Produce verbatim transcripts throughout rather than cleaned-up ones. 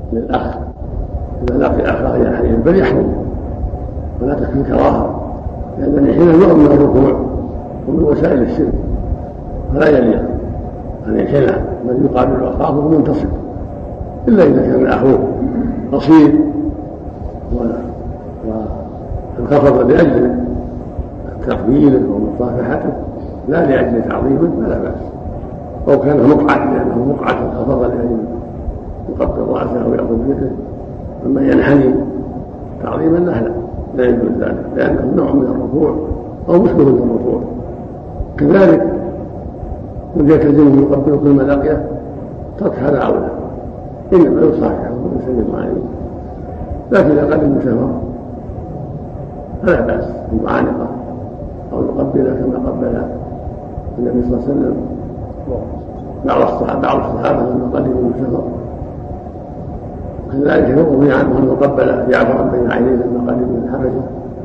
للأخ إذا لقي أخاه يحرم فليحرم ولا تكفي كراهة، لأن الانحناء نوع من الركوع ومن وسائل الشرك، فلا يليق أن ينحنى من يقابل أخاه وهو منتصب، إلا إذا كان أخوه قصير وانخفض لأجل تقبيله ومصافحته لا لأجل تعظيمه فلا بأس، أو كان مقعد لأنه مقعد انخفض لأجل يقبل رأسه ويأخذ بيده، أما ينحني تعظيما له لا يجوز ذلك، لأنه نوع من الركوع أو مشبه بالركوع. كذلك من يلتزمه يقبل كل ما لقيه ترك هذا أولى، إنما يصافحه ويسلم عليه، لكن إذا قدم من سفر فلا بأس المعانقة أو يقبله كما قبل النبي صلى الله عليه وسلم بعض الصحابة بعض الصحابة لما قدموا من سفر، كذلك يروي عنه أنه قبل جعفر بين عينيه لما قدم من الحبشة،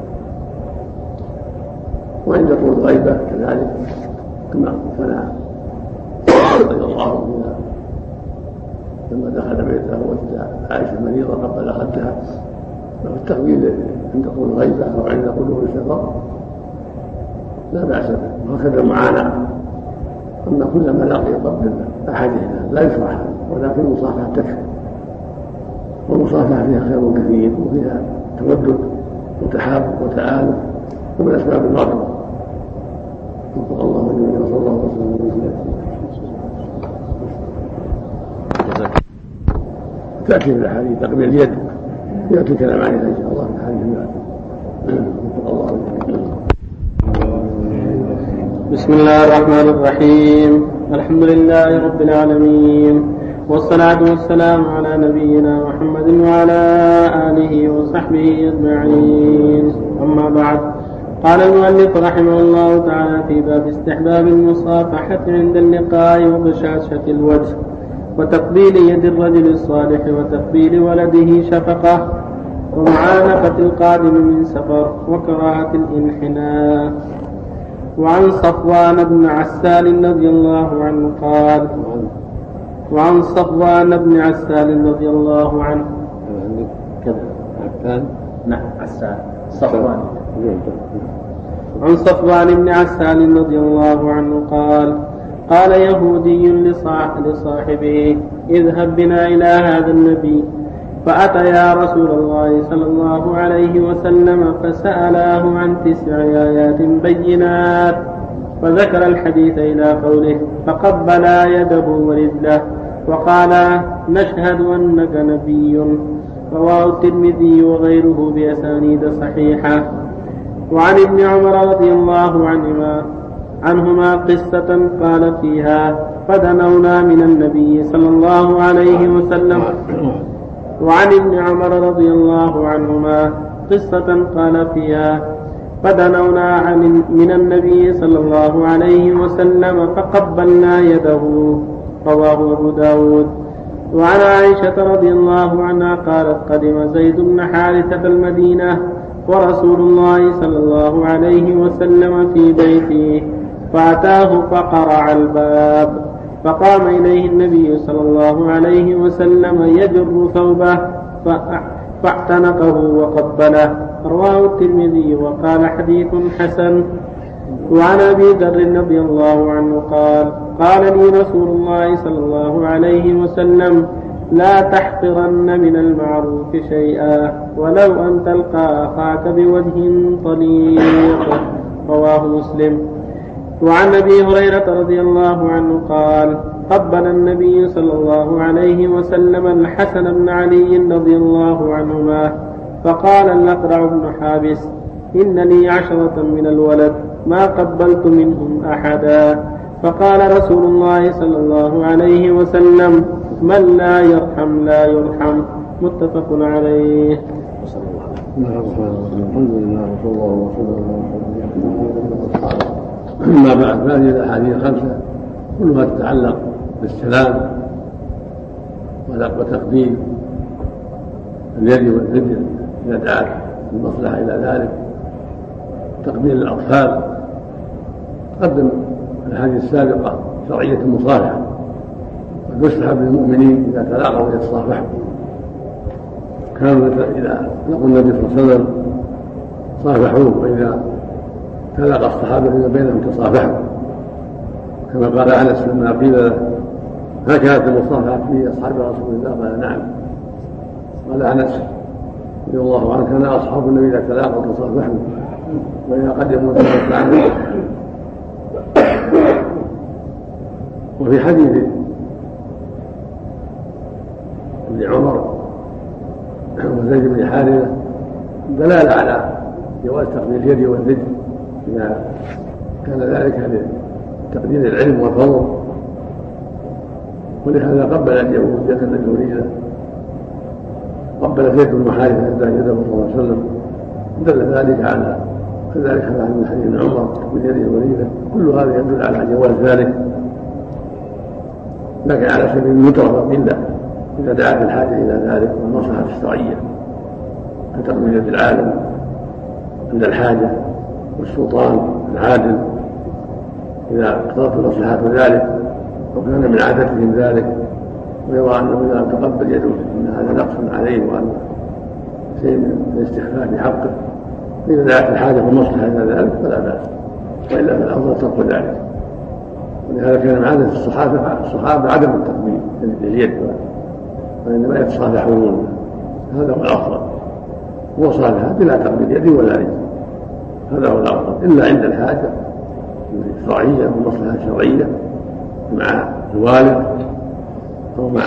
وعند طول الغيبة كذلك كما صنع رضي الله عنه لما دخل بيته وجد عائشة مريضة قبل خدها، فالتقبيل عند طول الغيبة أو عند قدوم السفر لا بأس به، وهكذا المعانقة. أما كلما لقي يقبل أحدهما لا يشرع، ولكن المصافحة تكفي، والمصافحة فيها خير كثير وفيها تودد وتحاب وتآلف ومن أسباب المغفرة. وفق الله وجل صلى الله عليه وسلم. تأتي في الحديث تقبيل اليد، يأتي الكلام عنها إن شاء الله في الحديث يأتي. وفق الله وجل. بسم الله الرحمن الرحيم، الحمد لله رب العالمين، والصلاة والسلام على نبينا محمد وعلى آله وصحبه أجمعين، أما بعد. قال المؤلف رحمه الله تعالى في باب استحباب المصافحة عند اللقاء وبشاشة الوجه وتقبيل يد الرجل الصالح وتقبيل ولده شفقة ومعانقة القادم من سفر وكراهة الانحناء. وعن صفوان بن عسال رضي الله عنه قال وعن صفوان بن عسال رضي الله عنه كذا نعم عسال صفوان عن صفوان بن عسال رضي الله عنه قال قال يهودي لصاحبه اذهب بنا إلى هذا النبي، فأتيا رسول الله صلى الله عليه وسلم فسألاه عن تسع آيات بينات، فذكر الحديث إلى قوله فقبلا يده ورجله وقال نشهد أنك نبي، رواه الترمذي وغيره بأسانيد صحيحة. وعن ابن عمر رضي الله عنهما عنهما قصة قال فيها فدنونا من النبي صلى الله عليه وسلم. وعن ابن عمر رضي الله عنهما قصة قال فيها فدنونا عن من النبي صلى الله عليه وسلم فقبلنا يده، رواه أبو داود. وعن عائشة رضي الله عنها قالت قدم زيد بن حارثة المدينة ورسول الله صلى الله عليه وسلم في بيته، فأتاه فقرع الباب، فقام إليه النبي صلى الله عليه وسلم يجر ثوبه فاعتنقه وقبله، رواه الترمذي وقال حديث حسن. وعن أبي ذر رضي الله عنه قال قال لي رسول الله صلى الله عليه وسلم لا تحقرن من المعروف شيئا ولو أن تلقى أخاك بوجه طليق، رواه مسلم. وعن أبي هريرة رضي الله عنه قال قبل النبي صلى الله عليه وسلم الحسن بن علي رضي الله عنهما، فقال الأقرع بن حابس إن لي عشرة من الولد ما قبلت منهم أحدا، فقال رسول الله صلى الله عليه وسلم من لا يرحم لا يرحم، متفق عليه. الحمد لله وصلى الله وسلم. أما بعد، هذه الأحاديث الخمسة كلها تتعلق بالسلام وتقبيل اليد والرجل إذا دعت المصلحة إلى ذلك، تقبيل الأطفال. تقدم الأحاديث السابقة شرعية المصالحة، ويستحب للمؤمنين إذا تلاقوا يتصافحوا كانوا إذا لقوا النبي صلى الله عليه وسلم صافحوه، وإذا تلاقى الصحابة فيما بينهم تصافحوا، كما قال أنس لما قيل له هل كانت المصافحة في أصحاب رسول الله؟ قال نعم. قال أنس رضي الله عنه كان أصحاب النبي إذا تلاقوا تصافحوا وإذا قدموا تلاقوا. وفي حديث ابن عمر وزيد بن حارثة دلالة على جواز تقبيل اليد والرجل إذا كان ذلك لتقدير العلم والفضل، ولهذا قبل اليهود يد النبي ورجله، قبل زيد بن حارثة يده صلى الله عليه وسلم، دل ذلك على كذلك على من حديث ابن عمر تقبيل يده ورجله، كل هذا يدل على جواز ذلك، لكن على سبيل المطلق إلا إذا دعت الحاجة إلى ذلك والمصلحة الشرعية كتقبيل يد العالم عند الحاجة والسلطان العادل إذا اقتضت المصلحة ذلك وكان من عادتهم ذلك، ويرى أنه إذا لم تقبل يده أن هذا نقص عليه وأن شيء من الاستخفاف بحقه، إذا دعت الحاجة والمصلحة إلى ذلك فلا بأس، وإلا فالأفضل ترك ذلك. ولهذا كان من عادة الصحابة الصحابة عدم التقبيل لليد، وإنما يتصافحون، هذا هو الأفضل، وصالحة بلا تقبيل يد ولا رجل، هذا هو الأفضل، إلا عند الحاجة الشرعية والمصلحة الشرعية مع الوالد أو مع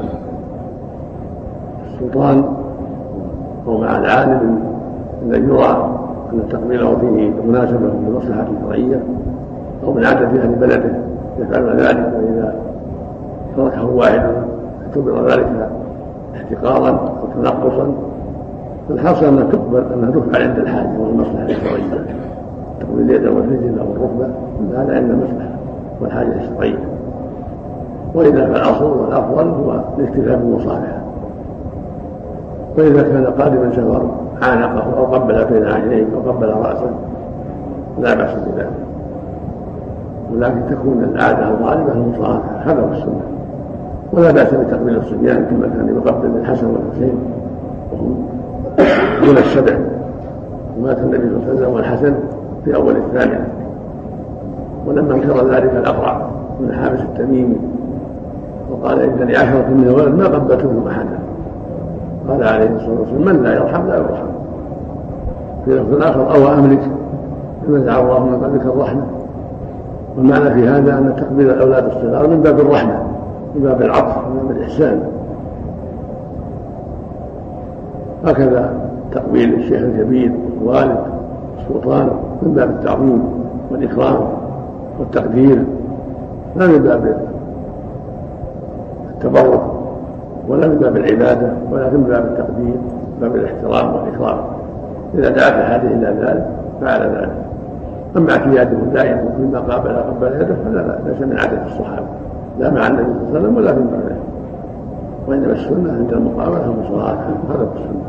السلطان أو مع العالم الذي يرى أن تقبيله فيه مناسبة للمصلحة الشرعية أو من عادة أهل بلده يفعلون ذلك، وإذا تركه واحد اعتبر ذلك احتقارا أو تنقصا، فالحاصل أنها تقبل أنها تفعل عند الحاجة والمصلحة الشرعية، تقبيل اليد والرجل أو الركبة هذا عند المصلحة والحاجة الشرعية، وإذا فالأصل والأفضل هو الاكتفاء بالمصافحة. وإذا كان قادما سفر عانقه أو قبل بين عينيه أو قبل رأسه لا بأس بذلك، ولكن تكون العادة الغالبة المصافحة، هذا هو السنة، ولا بأس بتقبيل الصبيان كما كان يقبل الحسن والحسين وهم دون السبع، ومات النبي صلى الله عليه وسلم والحسن في أول الثانية، ولما انكر ذلك الأقرع من حابس التميمي وقال إن لعشرة من الولد ما قبلتهم أحدا، قال عليه الصلاة والسلام من لا يرحم لا يرحم. في لفظ آخر أو أملك نزع الله من قلبك الرحمة، والمعنى في هذا أن تقبيل الأولاد الصغار من باب الرحمة، من باب العطف، من باب الإحسان. هكذا تقبيل الشيخ الكبير والوالد السلطان من باب التعظيم والإكرام والتقدير، لا من باب التبرك ولا من باب العبادة، ولكن من باب التقدير، من باب الاحترام والإكرام. إذا دعت الحاجة إلى ذلك فعل ذلك. أما اعتياده دائما فيما قابل قبل يده فلا ليس من عادة الصحابة، لا مع النبي صلى الله عليه وسلم ولا في بعده، وإنما السنة عند المقابلة والمصافحة، هذا هو السنة.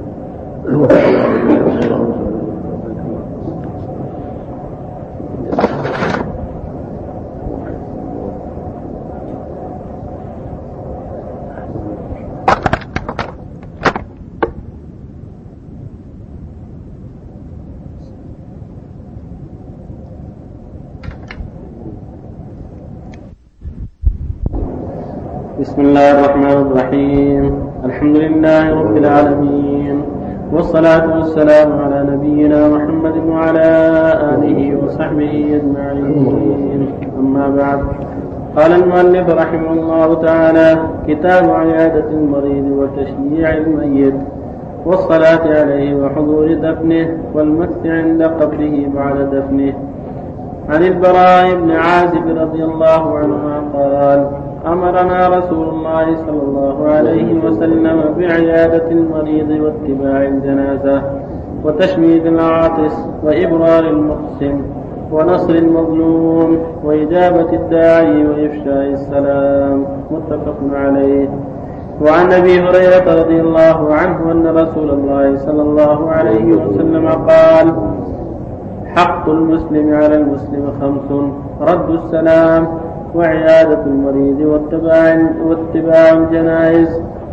بسم الله الرحمن الرحيم. الحمد لله رب العالمين، والصلاة والسلام على نبينا محمد وعلى آله وصحبه أجمعين. أما بعد، قال المؤلف رحمه الله تعالى: كتاب عيادة المريض وتشييع الميت والصلاة عليه وحضور دفنه والمكث عند قبره بعد دفنه. عن البراء بن عازب رضي الله عنهما قال: أمرنا رسول الله صلى الله عليه وسلم بعيادة المريض واتباع الجنازة وتشميد العاطس وإبرار المحسن ونصر المظلوم وإجابة الداعي وإفشاء السلام. متفق عليه. وعن أبي هريرة رضي الله عنه أن رسول الله صلى الله عليه وسلم قال: حق المسلم على المسلم خمس: رد السلام وعيادة المريض واتباع, واتباع الجنائز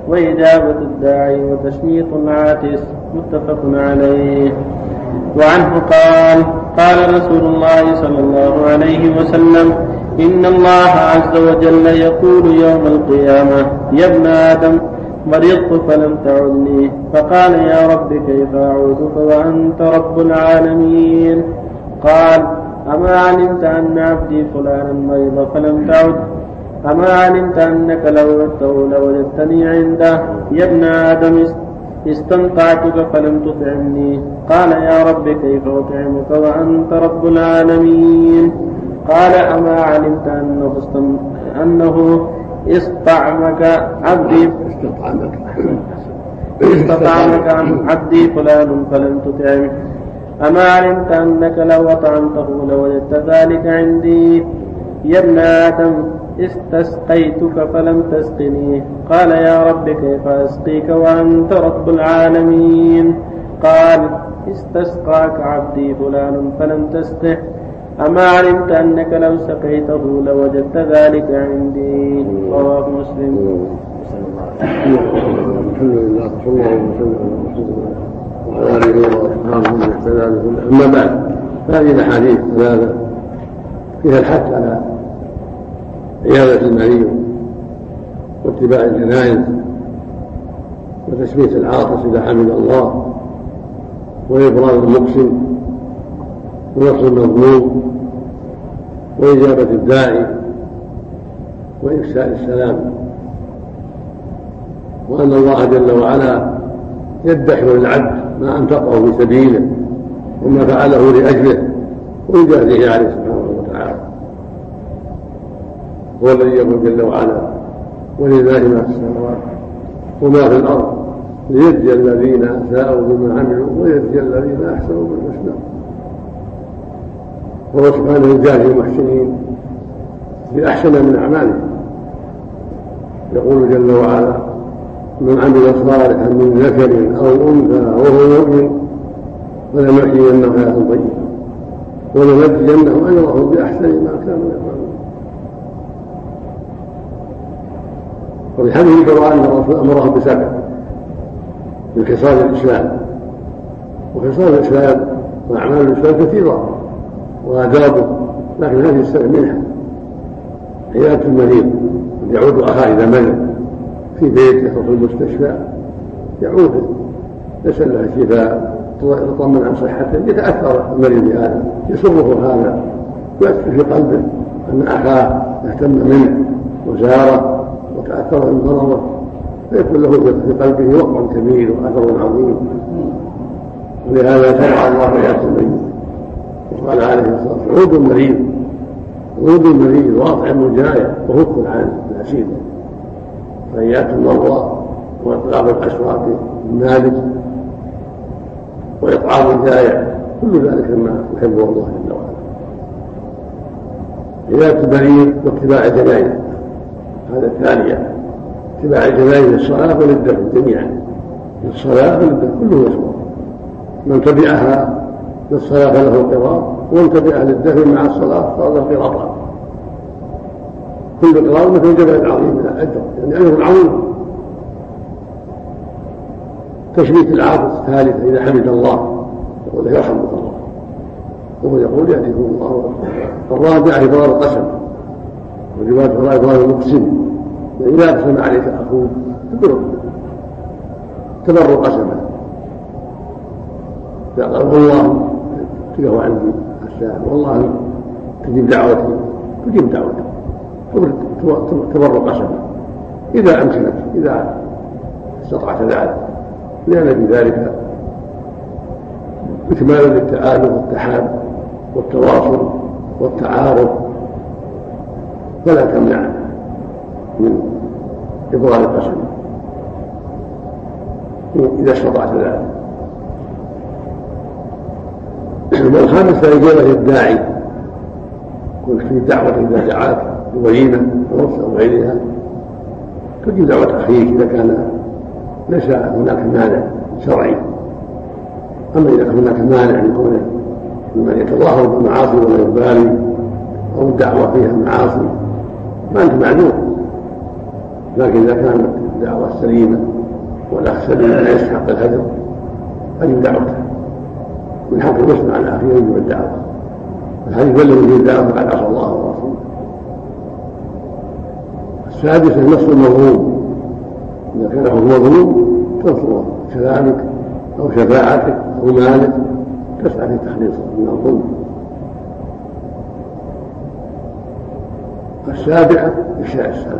وإجابة الداعي وتشميط العاطس. متفق عليه. وعنه قال قال رسول الله صلى الله عليه وسلم إن الله عز وجل يقول يوم القيامة يا ابن آدم مرضت فلم تعدني فقال يا رب كيف أعودك وأنت رب العالمين. قال أما علمت أن عبدي فلانا مريض فلم تعد أما علمت أنك لو عدته لوجدتني عنده يا ابن آدم استنطعتك فلم تطعمني. قال يا رب كيف أطعمك وأنت رب العالمين. قال أما علمت أنه, استم... أنه استطعمك عبدي استطعمك عن عبدي فلان فلم تطعمه. أما علمت أنك لو أطعمته لوجدت ذلك عندي يا ابن آدم استسقيتك فلم تسقني. قال يا رب كيف أسقيك وأنت رب العالمين. قال استسقاك عبدي فلان فلم تسقه. أما علمت أنك لو سقيته لوجدت ذلك عندي. رواه مسلم. الحمد لله صلى الله عليه وسلم وعلى آله وأصحابه ومن اهتدى بهداه. أما بعد، هذه الأحاديث ثلاثة فيها الحث على عيادة المريض واتباع الجنائز وتثبيت العاطس إذا حمد الله وإبرار المقسم ونصر المظلوم وإجابة الداعي وإفشاء السلام، وأن الله جل وعلا يدخر للعبد ما أنفقه في سبيله وما فعله لأجله ويجازيه عليه سبحانه وتعالى. هو الذي يقول جل وعلا ولله ما في السماوات وما في الأرض ليجزي الذين أساءوا بما عملوا ويجزي الذين أحسنوا بالحسنى. وهو سبحانه يجازي المحسنين بأحسن من أعمالهم. يقول جل وعلا من عمل صالحا من ذكر أو أنثى وهو مؤمن فلنحيينه حياة طيبة ولنجزينهم أجرهم بأحسن ما كانوا يعملون. وفي حديث روى أن الرسول أمره بسبع من خصال الإسلام، وخصال الإسلام وأعمال الإسلام كثيرة وآدابه، لكن هذه السبع منها عيادة المريض يعود أخاه إذا مرض في بيته أو في المستشفى، يعوده يسأل له الشفاء يطمن عن صحته، يتأثر المريض بهذا، يسره هذا، يؤثر في قلبه أن أخاه اهتم منه وزاره وتأثر من مرضه، فيكون له في قلبه وقع كبير وأثر عظيم. ولهذا شرع الله عيادة المريض وقال عليه الصلاة والسلام عود المريض عود المريض واطعم الجائع وفك عن الأسير. فعيادة المرضى وإطعام الأسواق المالك وإطعام الجائع كل ذلك ما يحبه الله جل وعلا. عيادة المريض واتباع الجنائز هذا الثانية، اتباع الجنائز للصلاة وللدفن جميعا، للصلاة وللدفن كله يسمع. من تبعها للصلاة فله قراط، ومن تبعها للدفن مع الصلاة صار له قراطان. كل قراط مثل جبل عظيم من الأجر، يعني أجر عظيم. تشميت العاطس ثالثة إذا حمد الله يقول يرحمك الله، وهو يقول يهديكم الله. الرابعة إبرار القسم، والرواية إبرار المقسم، إذا أقسم عليك أخوك تبر تبر قسمه، فقال والله تقوى عندي الساعة والله تجيب دعوتي تجيب دعوتي تبر قسمه إذا أمكنك إذا استطعت ذلك، لأن في ذلك إكمال للتآلف والتحاب والتواصل والتعارف، فلا تمنع من إبرار القسم إذا استطعت ذلك. والخامسة إجابة الداعي، كنت في دعوة إذا دعاك بوليمة أو غيرها تجيب دعوة أخيك إذا كان ليس هناك مانع شرعي. أما إذا كان هناك مانع من كونه ممن يتظاهر بالمعاصي ولا يبالي أو الدعوة فيها المعاصي ما أنت معذور، لكن إذا كان الدعوة السليمة والأحسن من يستحق الهدم أجب دعوته من حق المسلم على أخيه يجب الدعوة. الحديث الذي فيه الدعوة فقد عصى الله ورسوله. السادس النصر المظلوم، إذا كان هو مظلوم تنصره كلامك أو شفاعتك أو مالك تسعى في تخليصه من الظلم. السابعة إفشاء السلام،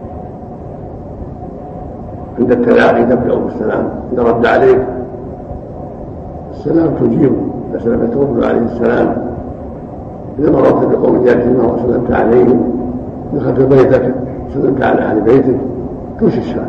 عند التلاقي تبدأ بالسلام، إذا رد عليك السلام تجيبه، أسلم ترد عليه السلام. إذا مررت بقوم جالسين وسلمت عليهم، دخلت بيتك سلمت على أهل بيتك تمشي السلام.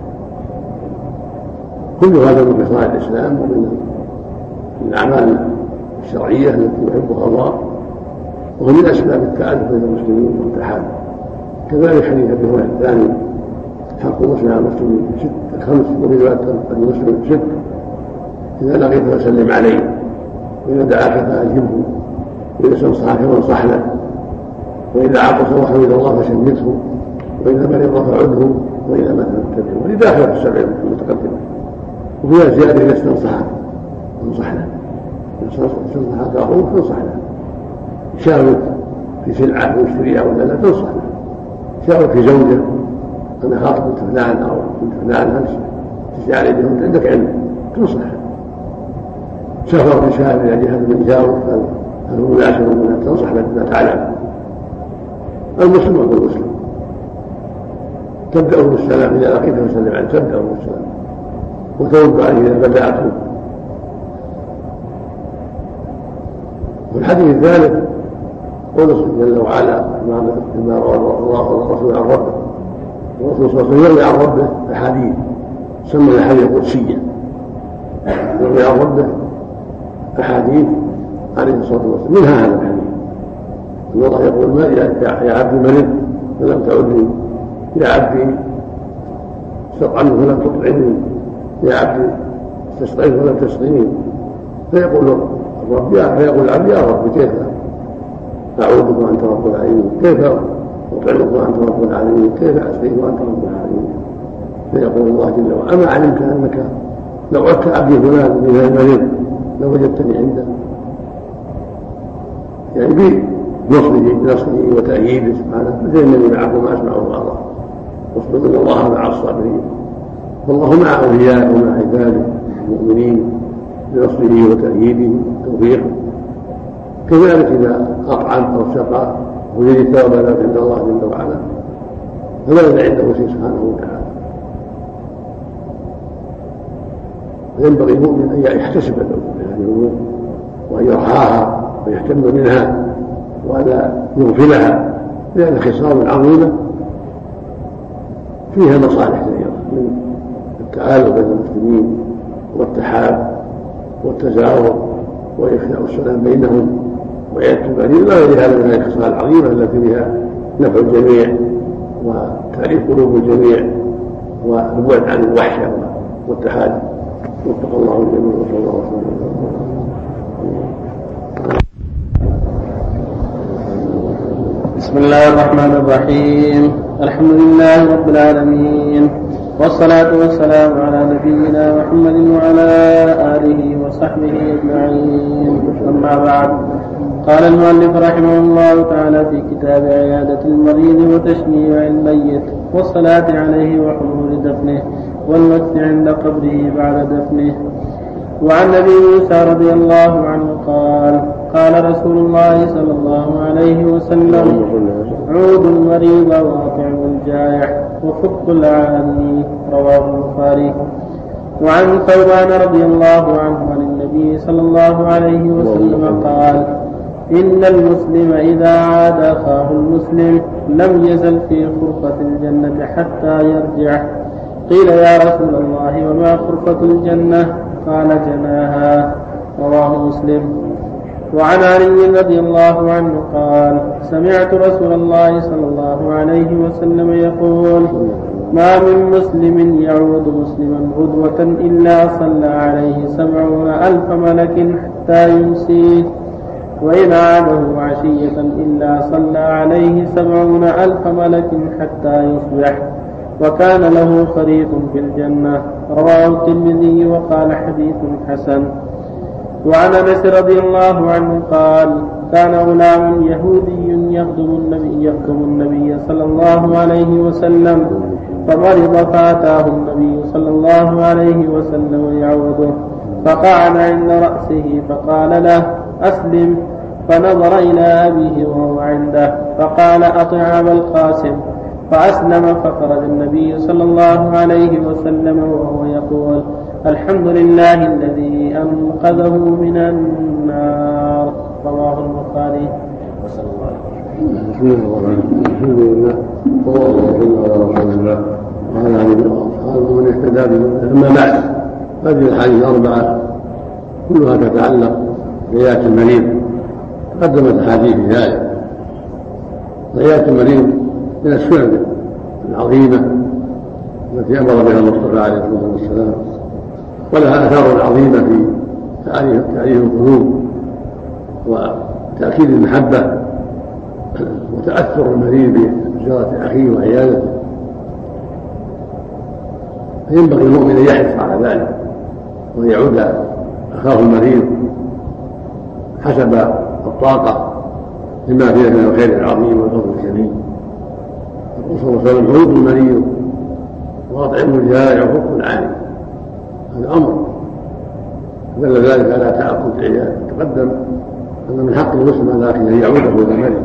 كل هذا من خصال الإسلام ومن الأعمال الشرعية التي يحبها الله، وهو من أسباب التألف بين المسلمين والتحالف. كذلك حديث ابي هريرة الثاني حق المسلم على المسلمين ست الخمس وإذا المسلم ست، إذا لقيت فسلم عليه، وإذا دعاك فأجبه، وإذا استنصحك فانصح له، وإذا عطس وحمد الله فشمته، وإذا مرض فعده، وإذا مات فاتبعه. ولداخل في السبع المتقدمة. وفيها زيادة إذا استنصحك فانصح له، إذا استنصحك أخوك فانصح له. شاورك في سلعة واشتريها ولا لا تنصح له. شاورك في زوجه، أنا خاطب بنت فلان أو بنت فلان هل تشتري بهم عندك علم تنصح. سافر في شهر إلى جهة من جاور هل هو مناسب منها تنصح بما تعلم. المسلم هو المسلم، تبدأ بالسلام إذا لقيته فسلم عليه، تبدأ بالسلام وترد عليه إذا بدأته. والحديث الثالث قول جل وعلا فيما روى الله والرسول عن ربه، الرسول صلى الله عليه وسلم يروي عن ربه أحاديث سمى الأحاديث القدسية، يروي عن ربه أحاديث عليه الصلاة والسلام، منها هذا الحديث أن الله يقول ما يا عبدي مرضت فلم تعدني، يا عبدي استطعمت فلم تطعمني، يا عبدي استسقيت فلم تسقيني. فيقول الرب يا فيقول العبد يا رب كيف أعوذك وأنت رب العالمين، كيف أطعمك وأنت رب العالمين، كيف أسقيك وأنت رب العالمين. فيقول الله جل وعلا أما علمت أنك لو عدت عبدي فلان من المريض لوجدتني عنده، يعني بنصره بنصره وتأييده سبحانه. فإنني معكم أسمع وأرى واصبر إن الله مع الصابرين. والله مع أوليائه ومع عباده المؤمنين بنصره وتأييده وتوفيقه. كذلك إذا أطعم أو سقى وجد ثواب ذلك عند الله جل وعلا فماذا عنده شيء سبحانه وتعالى. فينبغي المؤمن أن يحتسب هذه الأمور وأن يرعاها ويهتم منها وألا يغفلها، لأن خصال عظيمة فيها مصالح كثيرة من التآلف بين المسلمين والتحاب والتزاور وإفشاء السلام بينهم وعيادة المريض لا غير هذا من هذه الخصال العظيمة التي بها نفع الجميع وتأليف قلوب الجميع والبعد عن الوحشة والتحالف. واتقوا الله الجميع وصلى الله وسلم. بسم الله الرحمن الرحيم. الحمد لله رب العالمين، والصلاة والسلام على نبينا محمد وعلى آله وصحبه أجمعين. أما بعد، قال المؤلف رحمه الله تعالى في كتاب عيادة المريض وتشنيع الميت والصلاة عليه وحضور دفنه والمكث عند قبره بعد دفنه. وعن ابي موسى رضي الله عنه قال قال رسول الله صلى الله عليه وسلم عودوا المريض واطعموا الجائع وفكوا العاني. رواه البخاري. وعن ثوبان رضي الله عنه عن النبي صلى الله عليه وسلم قال إن المسلم إذا عاد أخاه المسلم لم يزل في خرفة الجنة حتى يرجع. قيل يا رسول الله وما خرفة الجنة؟ قال جناها. رواه مسلم. وعن علي رضي الله عنه قال سمعت رسول الله صلى الله عليه وسلم يقول ما من مسلم يعود مسلما غدوة إلا صلى عليه سبعون ألف ملك حتى يمسيه، وإن عاده عشية إلا صلى عليه سبعون ألف ملك حتى يصبح. وكان له خريف في الجنة. رواه الترمذي وقال حديث حسن. وعن أنس رضي الله عنه قال كان غلام يهودي يخدم النبي, يخدم النبي صلى الله عليه وسلم فمرض فأتاه النبي صلى الله عليه وسلم يعوده فقعد عند رأسه فقال له أسلم. فنظر إلى أبيه وهو عنده فقال أطع أبا القاسم فأسلم. فخرج النبي صلى الله عليه وسلم وهو يقول الحمد لله الذي أنقذه من النار. رواه البخاري. وصلى الله عليه وسلم. الحمد لله والله على رسول الله وعلى آله وأصحابه ومن اهتدى به. أما بعد، هذه الحديث الأربعة كلها تتعلق بعيادة المريض. قدمت أحاديث في ذلك. عيادة المريض من السنن العظيمة التي أمر بها المصطفى عليه الصلاة والسلام، ولها آثار عظيمة في تعريف القلوب وتأكيد المحبة وتأثر المريض بزيارة أخيه وعيادته. فينبغي المؤمن أن يحرص على ذلك وأن يعود أخاه المريض حسب الطاقة لما فيه من الخير العظيم والفضل الكريم. الرسول صلى الله عليه وسلم عود المريض وأطعم الجائع وفق العالم. هذا أمر دل ذلك على تأكد العيادة. تقدم أن من حق المسلم لكن أن يعوده إلى المريض.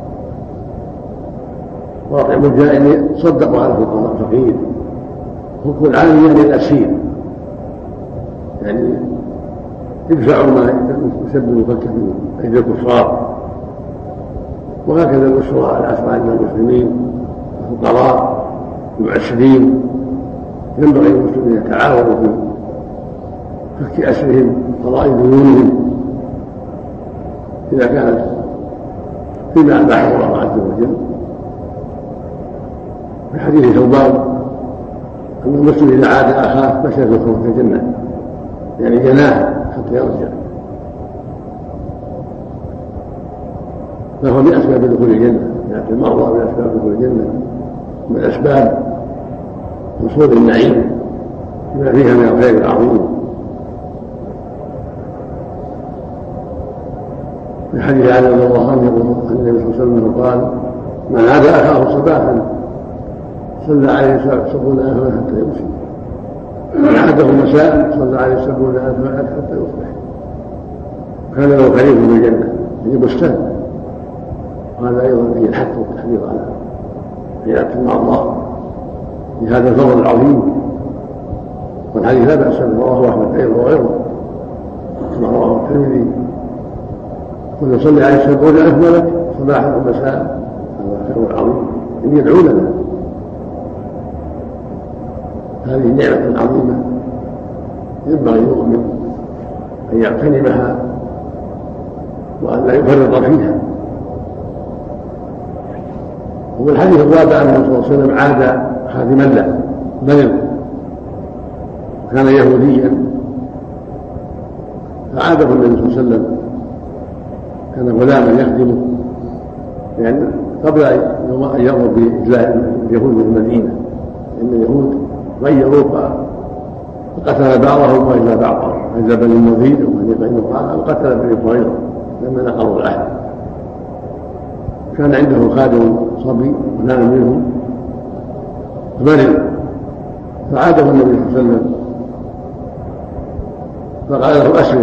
وأطعم الجائع صدقوا على الفقير. فك العالم يعني الأسير، يعني يدفعوا ما يسبب فك من أيدي الكفار. وهكذا الأسرى الأسرى عند المسلمين الفقراء المعسرين ينبغي المسلمين يتعاونوا في فك أسرهم قضاء ديونهم إذا كانت فيما أباحه الله عز وجل. في حديث ثوبان أن المسلم إذا عاد أخاه مشى في خروج الجنة، يعني جناه حتى يرجع، فهو من أسباب دخول الجنة. يعني المرضى من أسباب دخول الجنة، من أسباب وصول النعيم بما فيها من الخير العظيم. في حديث علي رضي الله عنه يقول عن النبي صلى الله عليه وسلم قال من عاد أخاه صباحا صلى عليه سبعون ألفا حتى يمسي، من عاده مساء صلى عليه سبعون ألفا حتى يصبح. كان له خليل في الجنة في بستان. وهذا أيضا فيه الحث والتحريض على عيادة المرضى بهذا الفضل العظيم. والحديث لا بأس به، رواه أحمد أيضا وغيره كما رواه الترمذي. كل يصلي عليه سبعون ألف ملك صباحا ومساء، هذا خير عظيم أن يدعو لنا. هذه نعمة عظيمة ينبغي المؤمن أن يغتنمها وأن لا يفرط فيها. وفي الحديث الرابع أنه صلى الله عليه وسلم عاد خادما له مرض كان يهوديا فعاده النبي صلى الله عليه وسلم. كان غلاما يخدمه، لأن قبل أن يأمر بإجلاء اليهود من المدينة لأن اليهود غيروا فقتل بعضهم وإلا بعضهم، إلا بني النضير وبني قينقاع وقتل بني قريظة لما نقضوا العهد. كان عنده خادم صبي ونام منهم فمرض فعاده النبي صلى الله عليه وسلم فقال له أسلم،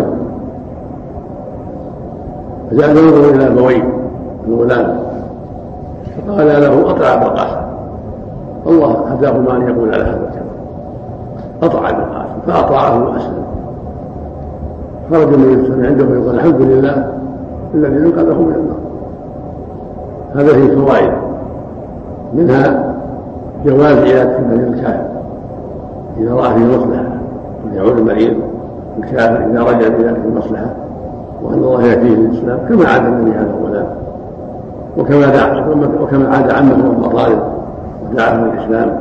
فجعل ينظر إلى أبويه الغلام فقال له أطع أبا القاسم. الله هداهما أن يقول على هذا الكلام، أطع أبا القاسم، فأطاعه وأسلم. خرج النبي صلى الله عليه وسلم عنده ويقول الحمد لله الذي انقذه من النار. هذا فيه فوائد، منها جواز عيادة المريض الكافر إذا رأى فيه مصلحة، ويعود المريض الكافر إذا رجع بذلك المصلحة، وأن الله يهديه للإسلام كما عاد النبي هذا الغلام، وكما دعا وكما عاد عمه أبا طالب ودعاه للإسلام.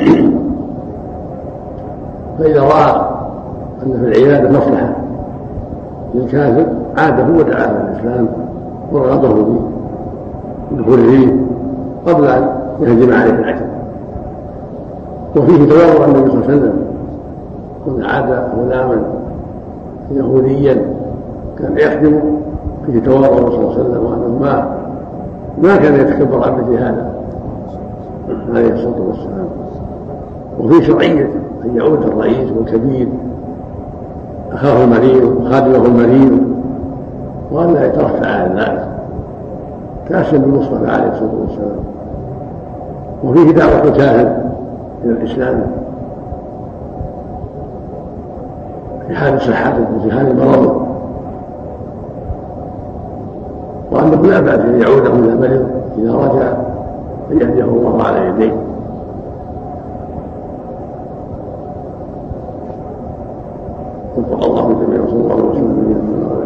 فإذا رأى أن في العيادة مصلحة للكافر عاده ودعاه للإسلام ورغبه به دخول فيه قبل أن يهجم عليه العجل. وفيه تواضع النبي صلى الله عليه وسلم، كان عاد غلاما يهوديا كان يخدم، فيه تواضع الرسول صلى الله عليه وسلم وانه ما ما كان يتكبر عن مثل هذا عليه الصلاه والسلام. وفي شرعيه ان يعود الرئيس والكبير اخاه المريض وخادمه المريض وان لا يترفع عن ذلك كاشف بالمصطفى عليه الصلاه والسلام. وفيه دعوه الكاهن الى الاسلام في حال صحته وفي حال مرضه، وأنه لا بأس أن يعوده إلى المرض إذا رجع أن يهديه الله على يديه. وفق الله جميعا صلى الله عليه وسلم.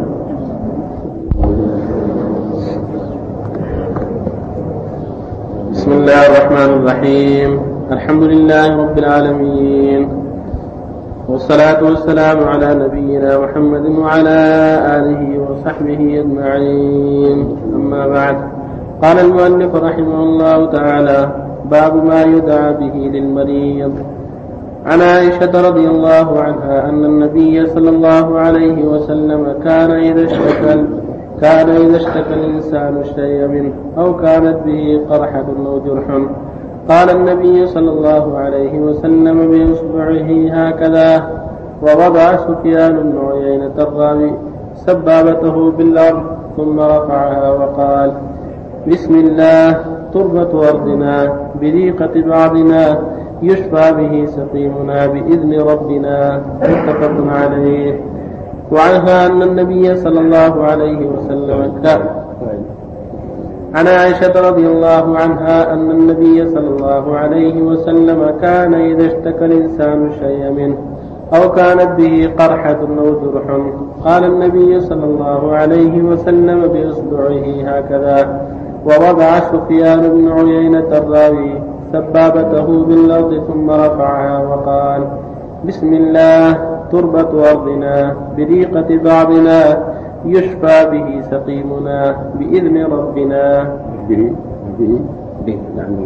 بسم الله الرحمن الرحيم. الحمد لله رب العالمين، والصلاة والسلام على نبينا محمد وعلى آله وصحبه أجمعين، أما بعد. قال المؤلف رحمه الله تعالى: باب ما يدعى به للمريض. عن عائشة رضي الله عنها أن النبي صلى الله عليه وسلم كان إذا اشتكى كان إذا اشتكى الإنسان شيئا منه أو كانت به قرحة أو جرح قال النبي صلى الله عليه وسلم بإصبعه هكذا، ووضع سفيان بن عيينة الراوي سبابته بالأرض ثم رفعها وقال: بسم الله، تربة أرضنا بريقة بعضنا يشفى به سقيمنا بإذن ربنا، متفق عليه. وعنها أن النبي صلى الله عليه وسلم كان عن عائشة رضي الله عنها أن النبي صلى الله عليه وسلم كان إذا اشتكى الإنسان شيئا منه أو كانت به قرحة أو جرح قال النبي صلى الله عليه وسلم بإصبعه هكذا، ووضع سفيان بن عيينة الراوي سبابته بالأرض ثم رفعها وقال: بسم الله، تربة أرضنا بريقة بعضنا يشفى به سقيمنا بإذن ربنا، به به به يعني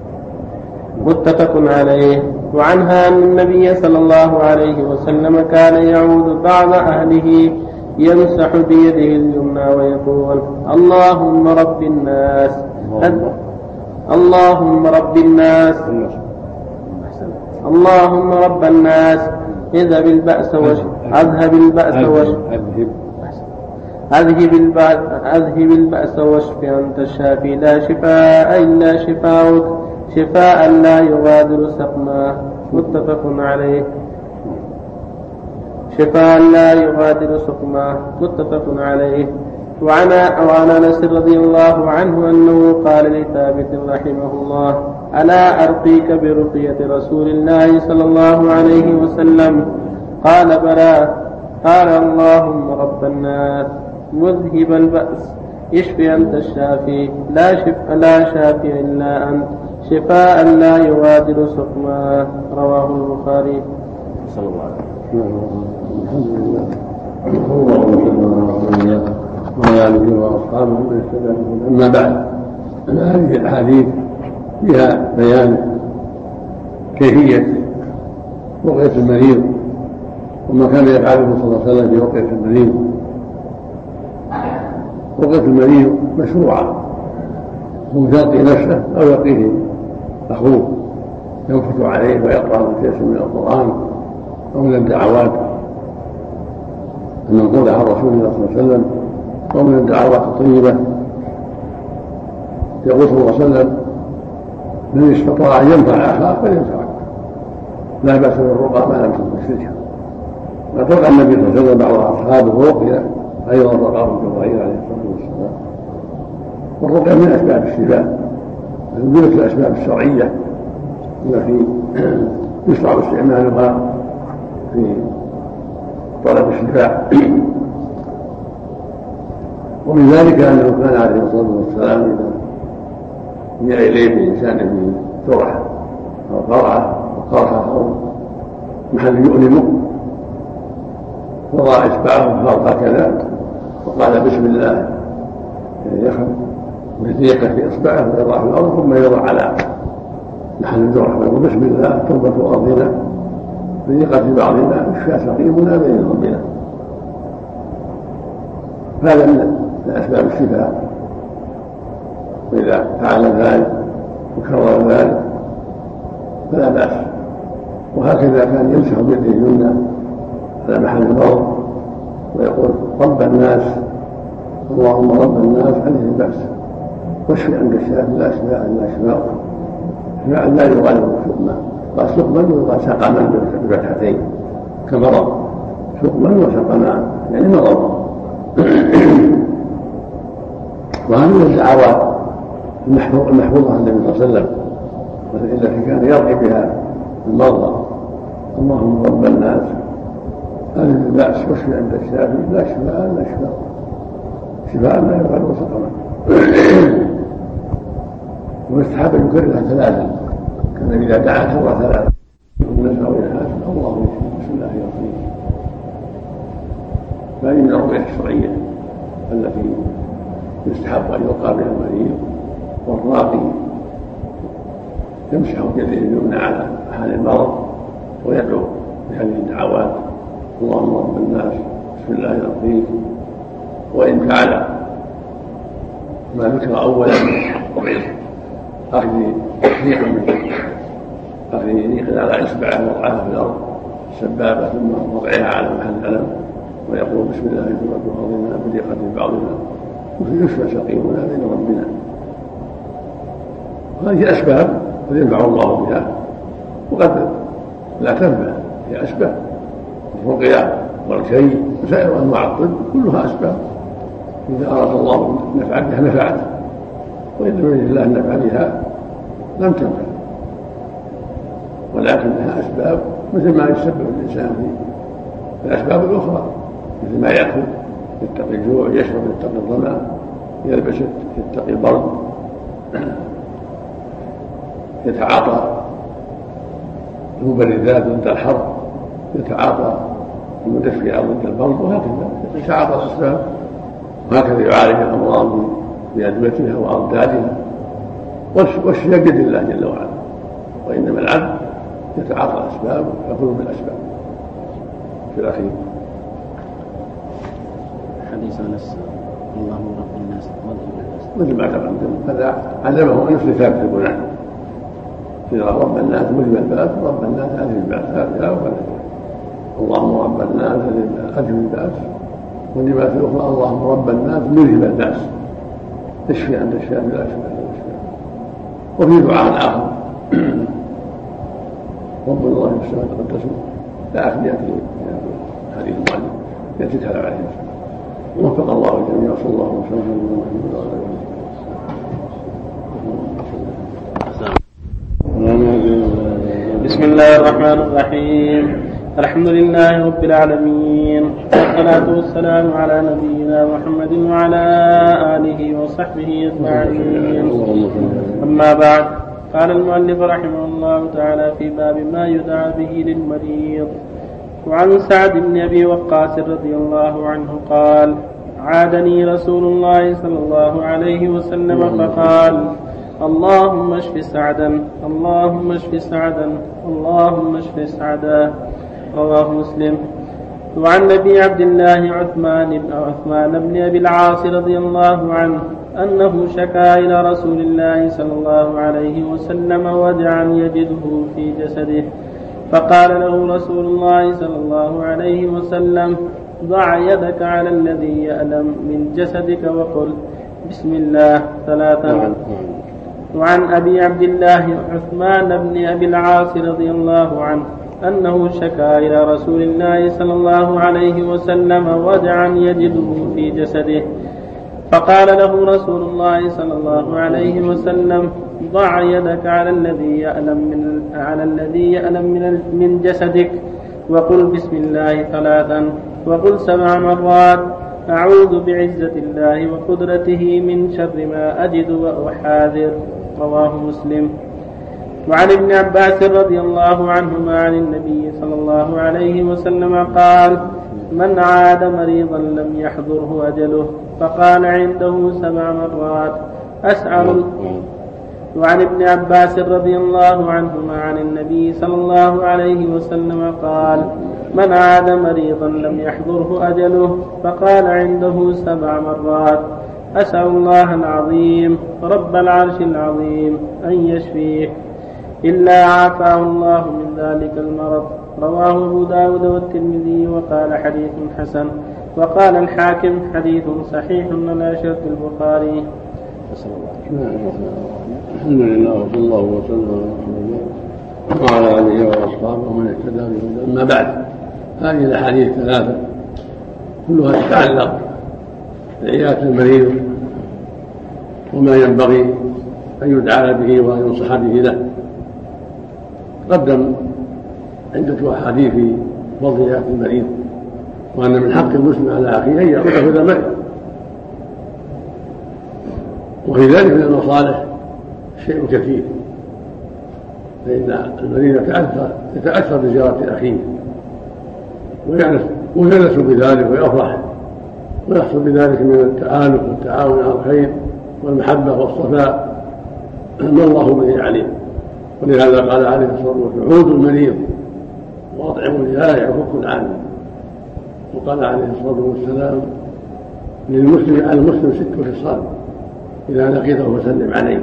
متفق عليه. وعنها أن النبي صلى الله عليه وسلم كان يعود بعض أهله يمسح بيده اليمنى ويقول: اللهم رب الناس اللهم رب الناس اللهم رب الناس اذهب البأس واشف اذهب البأس واشف أذهب البأس أذهب البأس واشف أنت الشافي لا شفاء إلا شفاؤك شفاء لا يغادر سقما، متفق عليه. شفاء لا يغادر سقما، متفق عليه. وعن أنس رضي الله عنه أنه قال لثابت رحمه الله: ألا أرقيك برقية رسول الله صلى الله عليه وسلم؟ قال: بلى. قال: اللهم رب الناس مذهب البأس اشف أنت الشافي لا شفاء لا شافي إلا أنت شفاء لا يغادر سقما، رواه البخاري. صلى الله عليه وسلم. وعلى آله وأصحابه من اهتدى. أما بعد، هذه الأحاديث فيها بيان كيفية رقية المريض وما كان يفعله صلى الله عليه وسلم في رقية المريض. رقية المريض مشروعة، هو يلقي نفسه أو يلقيه أخوه ينفث عليه ويقرأ ما تيسر من القرآن أو من الدعوات المنقولة عن رسول الله صلى الله عليه وسلم ومن الدعوات الطيبة. يقول صلى الله عليه وسلم: من استطاع أن ينفع أخاه فلينفعه، لا بأس بالرقى ما لم تكن شركا. فترقى النبي صلى الله عليه وسلم بعض أصحابه رقية أيضا رقاه جبرائيل عليه الصلاة والسلام. والرقية من أسباب الشفاء، من جملة الأسباب الشرعية التي يشرع استعمالها في طلب الشفاء. ومن ذلك أنه كان عليه الصلاة والسلام إذا جاء إليه بإنسان به ثرح أو قرعة أو قرحة أو محل يؤلمه وضع إصبعه فوق هكذا وقال: بسم الله، يخرج ويتيقظ في إصبعه ويضع في الأرض ثم يضع على محل الجرح ويقول بسم الله توبة أرضنا بثقة بعضنا اشفى سقيمنا بين ربنا. هذا من أسباب الشفاء، وإذا فعل ذلك وكرر ذلك فلا بأس. وهكذا كان يمسح بيده اليمنى على محل المرض ويقول رب الناس اللهم رب الناس عليه البأس واشفي عند الشافي لا شفاء الا شفاءك، شفاء لا يغادر سقما. قال سقما وقال سقما بفتحتين كمرض، سقما وسقما يعني مرض. وهذه الدعوات المحفوظة عن النبي صلى الله عليه وسلم التي كان يرقي بها المرضى اللهم رب الناس هذه البأس واشفي عند الشافي لا شفاء لا شفاء، شفاء لا يغادر سقما. ويستحب ان يكررها ثلاثا، كان اذا دعا كرر ثلاثا ونزع وينهاش اللهم بسم الله الرحمن الرحيم. فهذه من الرقية الشرعية التي يستحب ان يلقى بها المريض، والراقي يمسح بيده اليمنى على حال المرض ويدعو بهذه الدعوات اللهم رب الناس بسم الله الرحمن. وإن فعل ما ذكر أولا أخذ ريق من أخذ ريق على إصبعه وضعها في الأرض سبابة ثم وضعها على محل الألم ويقول بسم الله توبة أرضنا بثقة بعضنا ويشفى سقيمنا بين ربنا. هذه أسباب قد ينفع الله بها وقد لا تنفع، هي أسباب الرقية والكي وسائر أنواع الطب كلها أسباب، إذا أراد الله نفعا بها نفعت، وإن لم يرد الله النفع بها لم تنفع. ولكنها أسباب مثل ما يسبب الإنسان في الأسباب الأخرى، مثل ما يأكل يتقي الجوع، يشرب يتقي الظمأ، يلبس يتقي البرد، يتعاطى المبردات ضد الحر، يتعاطى المدفئات ضد البرد، وهكذا يتعاطى الأسباب، وهكذا يعالج الأمراض بأدويتها وأضدادها. والشفاء بيد الله جل وعلا، وإنما العبد يتعاطى الأسباب ويأخذ بالأسباب. في الأخير حديث أنس اللهم رب الناس مثل ما تقدم، هذا علمه أنس لثابت البنان إذا رب الناس مجب البأس رب الناس أذهب البأس، هذا وهذا اللهم رب الناس أذهب البأس. واللغة الأخرى اللهم رب الناس مذهب البأس اشفي عند الشافي لا شفاء الا شفاءك. وفي دعاء آخر رب الله في السماء تقدس لا أخذ يأتي حديث المعلم يأتي تلعب عليه وفق الله الجميع صلى الله عليه وسلم. بسم الله الرحمن الرحيم، الحمد لله رب العالمين، والصلاة والسلام على نبينا محمد وعلى آله وصحبه أجمعين. أما بعد، قال المؤلف رحمه الله تعالى في باب ما يدعى به للمريض. وعن سعد بن أبي وقاص رضي الله عنه قال: عادني رسول الله صلى الله عليه وسلم فقال: اللهم اشف سعدا، اللهم اشف سعدا، اللهم اشف سعدا. رواه مسلم. وعن ابي عبد الله عثمان بن عثمان بن ابي العاص رضي الله عنه انه شكا الى رسول الله صلى الله عليه وسلم وجعا يجده في جسده، فقال له رسول الله صلى الله عليه وسلم: ضع يدك على الذي يألم من جسدك وقل بسم الله ثلاثا. وعن ابي عبد الله عثمان بن ابي العاص رضي الله عنه أنه شكا إلى رسول الله صلى الله عليه وسلم وجعا يجده في جسده، فقال له رسول الله صلى الله عليه وسلم: ضع يدك على الذي يألم من على الذي يألم من من جسدك وقل بسم الله ثلاثا، وقل سبع مرات: أعوذ بعزة الله وقدرته من شر ما أجد وأحاذر. رواه مسلم. وعن ابن عباس رضي الله عنهما عن النبي صلى الله عليه وسلم قال: من عاد مريضا لم يحضره أجله فقال عنده سبع مرات: أسأل وعن ابن عباس رضي الله عنهما عن النبي صلى الله عليه وسلم قال: من عاد مريضا لم يحضره أجله فقال عنده سبع مرات: أسأل الله العظيم رب العرش العظيم أن يشفيه إلا عافاه الله من ذلك المرض. رواه أبو داود والترمذي وقال حديث حسن. وقال الحاكم حديث صحيح على شرط البخاري. الحمد لله وصلى الله وسلم على رسول الله وعلى آله وأصحابه ومن اهتدى بهداه. أما بعد، هذه الأحاديث الثلاثة كلها تتعلق بعيادة المريض وما ينبغي أن يدعى به وأن ينصح به له. قدم عدة أحاديث في فضل عيادة المريض، وأن من حق المسلم على أخيه أن يعوده إذا مرض، وفي ذلك من المصالح شيء كثير، فإن المريض يتأثر يتأثر بزيارة أخيه ويأنس بذلك ويفرح، ويحصل بذلك من التآلف والتعاون على الخير والمحبة والصفاء ما الله به عليم. ولهذا قال عليه الصلاة والسلام: عودوا المريض وأطعموا الجائع وفكوا العاني. وقال عليه الصلاة والسلام: للمسلم على المسلم ست خصال إذا لقيته فسلم عليه،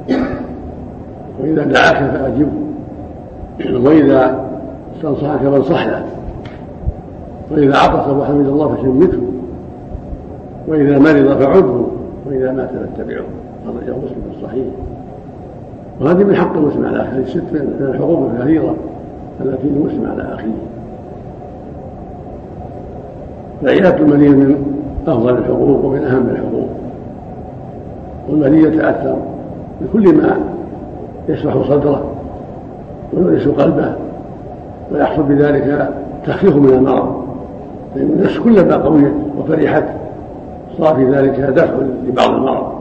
وإذا دعاك فأجبه، وإذا استنصحك فانصح له، وإذا عطس وحمد الله فشمته، وإذا مرض فعده، وإذا مات فاتبعه. خرجه مسلم الصحيح. وهذه من حق المسلم على أخيه، الست من الحقوق الكثيرة التي للمسلم على أخيه. فعيادة المريض من أفضل الحقوق ومن أهم الحقوق، والمريض يتأثر بكل ما يشرح صدره ويونس قلبه، ويحصل بذلك تخفيف من المرض، لأن النفس كلما قويت وفرحت صار في ذلك دفع لبعض المرض.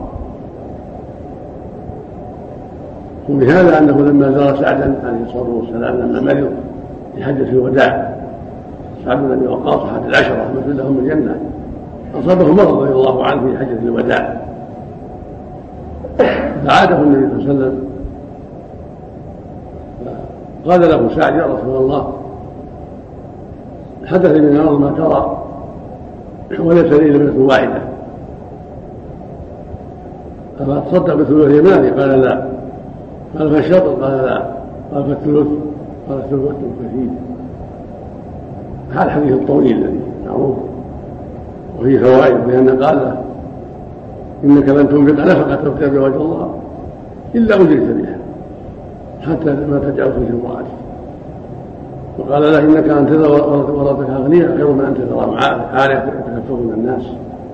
ومن هذا أنه لما زار سعدا عليه الصلاة والسلام لما مرض في حجة الوداع، سعد بن أبي وقاص أحد العشرة مثل لهم الجنة، أصابه مرض رضي الله عنه في حجة الوداع، فعاده النبي صلى الله عليه وسلم قال له سعد: يا رسول الله، حدث من الأرض ما ترى وليس لي ابنة واحدة، أفأتصدق بثلث مالي؟ قال: لا. قال: فالشطر؟ قال: لا. قال: فالثلث؟ قال: الثلث كثير. هذا الحديث الطويل الذي معروف وفيه فوائد، بأن قال له: إنك لن تنفق نفقة تبتغي بوجه الله إلا أجرت بها حتى ما تجعل في امرأتك. وقال له: إنك أن تذر ورثتك أغنياء خير من أن تذر عارية يتكففون الناس.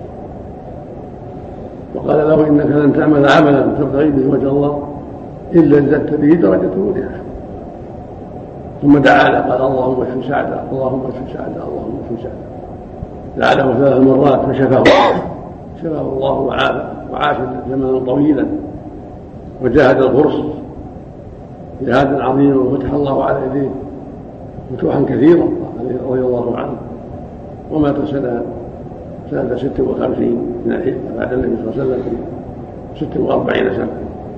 وقال له: إنك لن تعمل عملا تبتغي به وجه الله إلا ازددت به درجة مريحة. ثم دعا له قال: اللهم اشف سعدا، اللهم اشف سعدا، اللهم اشف سعدا. دعا له ثلاث مرات فشفاه شفاه الله وعافى، وعاش زمنا طويلا وجاهد الفرص جهادا عظيما، وفتح الله على يديه فتوحا كثيرا رضي الله عنه. ومات سنة سنة ست وخمسين من الحجة بعد النبي صلى الله عليه وسلم في ست وأربعين سنة.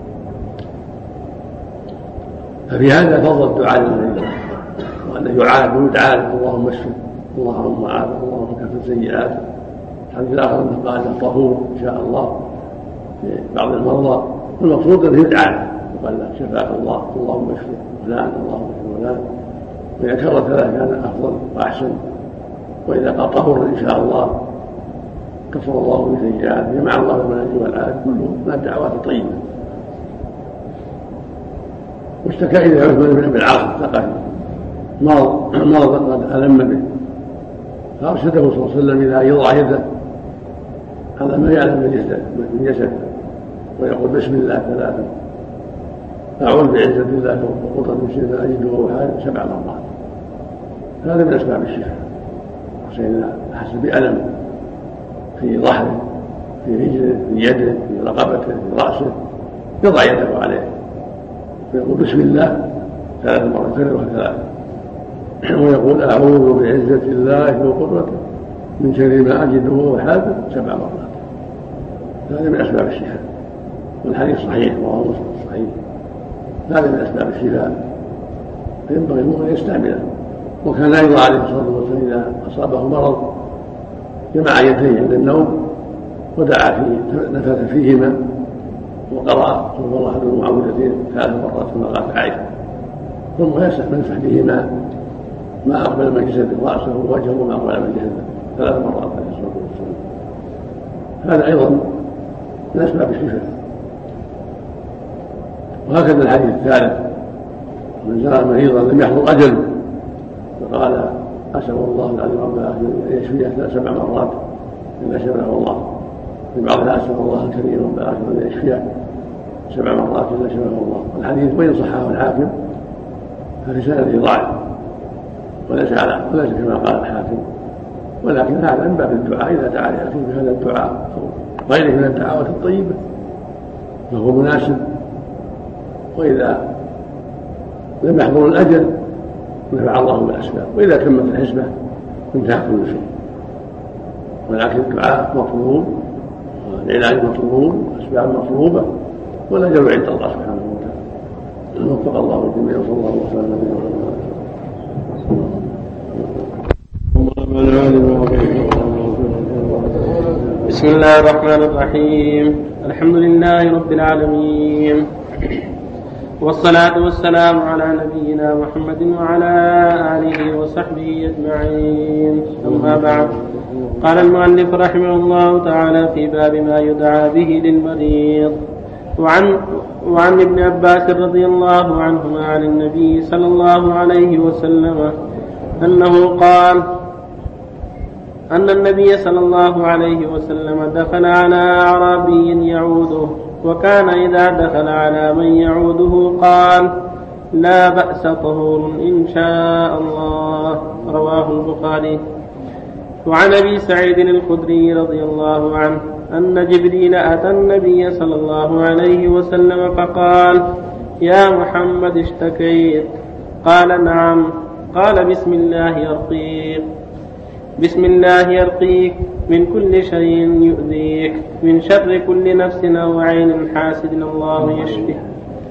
ففي هذا فضل الدعاء للمريض، وأنه يعاد ويدعى له: اللهم اشفه، اللهم عافه، اللهم كفر سيئاته. الحديث الآخر أنه قال: الطهور إن شاء الله في بعض المرضى، والمقصود أنه يدعى وقال له: شفاك الله، اللهم اشفه فلان، اللهم اشفه فلان. وإذا كرر ثلاثة كان أفضل وأحسن، وإذا قال طهور إن شاء الله كفر الله من سيئاته، جمع الله المناجي والآيات، كله من الدعوات الطيبة. واشتكى إلى عثمان بن أبي العاص الثقفي مرض مرض قد ألم به، فأرشده صلى الله عليه وسلم إلى أن يضع يده على ما يعلم من جسده ويقول: بسم الله ثلاثا، أعوذ بعزة الله وقدرة من شر أجده وحاله سبع مرات. هذا من أسباب الشفاء. حسين أحس بألم في ظهره، في رجله، في يده، في رقبته، في رأسه، يضع يده عليه ويقول: بسم الله ثلاث مرات، يكررها ثلاثة، ويقول: أعوذ بعزة الله وقدرته من شر ما أجده وحاله سبع مرات. هذا من أسباب الشفاء. والحديث صحيح رواه مسلم صحيح. هذا من أسباب الشفاء فينبغي المؤمن أن يستعمله. وكان أيضا عليه الصلاة والسلام إذا أصابه مرض جمع يديه عند النوم ودعا فيه نفث فيهما وقرأ قل هو الله أحد المعوذتين ثلاث مرات كما قالت عائشة، ثم يمسح بهما ما أقبل من جسده رأسه ووجهه وما أقبل من جسده ثلاث مرات عليه الصلاة والسلام. هذا أيضا من أسباب الشفاء. وهكذا الحديث الثالث من زرع مريضا لم يحضر أجله فقال أسأل الله العظيم رب العالمين أن يشفيه سبع مرات إلا شفاه الله، في بعضها أسأل الله الكريم رب العالمين أن يشفيه سبع مرات إلا شفاه الله. الحديث وإن صححه الحاكم ففي سنده ضعف وليس على وليس كما قال الحاكم، ولكن هذا من باب الدعاء إذا دعا لأخيه بهذا الدعاء أو غيره من الدعوات الطيبة فهو مناسب. وإذا لم يحضر الأجل نفع الله بالأسباب، وإذا تمت الحسبة انتهى كل شيء. ولكن الدعاء مطلوب والعلاج مطلوب والأسباب مطلوبة والأجل عند الله سبحانه وتعالى. وفق الله الجميع وصلى الله وسلم على نبينا محمد. بسم الله الرحمن الرحيم. الحمد لله رب العالمين، والصلاة والسلام على نبينا محمد وعلى آله وصحبه أجمعين. أما بعد، قال المؤلف رحمه الله تعالى في باب ما يدعى به للمريض. وعن, وعن ابن عباس رضي الله عنهما عن النبي صلى الله عليه وسلم أنه قال أن النبي صلى الله عليه وسلم دخل على أعرابي يعوده، وكان إذا دخل على من يعوده قال لا بأس طهور إن شاء الله. رواه البخاري. وعن أبي سعيد الخدري رضي الله عنه أن جبريل أتى النبي صلى الله عليه وسلم فقال يا محمد اشتكيت؟ قال نعم. قال بسم الله يرقيك بسم الله يرقيك من كل شيء يؤذيك، من شر كل نفس أو عين حاسد الله يشفيه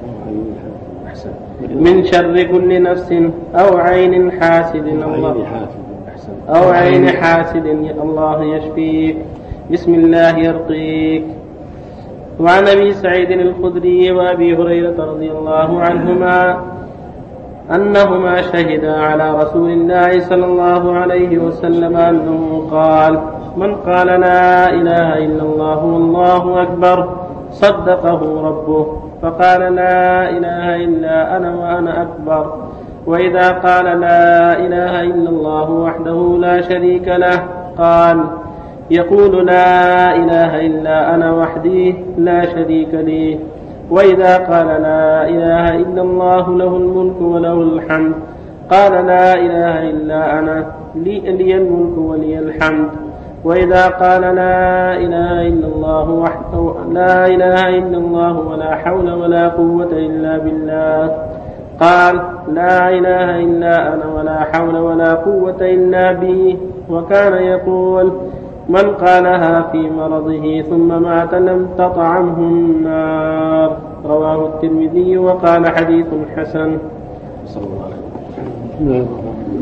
من شر كل نفس أو عين حاسد الله أو عين حاسد الله يشفيك، بسم الله يرقيك. وعن أبي سعيد الخدري وأبي هريرة رضي الله عنهما أنهما شهدا على رسول الله صلى الله عليه وسلم أنه قال من قال لا إله إلا الله والله أكبر صدقه ربه، فقال لا إله إلا أنا وأنا أكبر. وإذا قال لا إله إلا الله وحده لا شريك له قال يقول لا إله إلا أنا وحدي لا شريك لي. وإذا قال لا إله إلا الله له الملك وله الحمد قال لا إله إلا أنا لي, لي الملك ولي الحمد. وإذا قال لا إله إلا الله وحده لا إله إلا الله ولا حول ولا قوة إلا بالله قال لا إله إلا أنا ولا حول ولا قوة إلا بي. وكان يقول من قالها في مرضه ثم مات لم تطعمه النار. رواه الترمذي وقال حديث حسن. صلى الله عليه وسلم.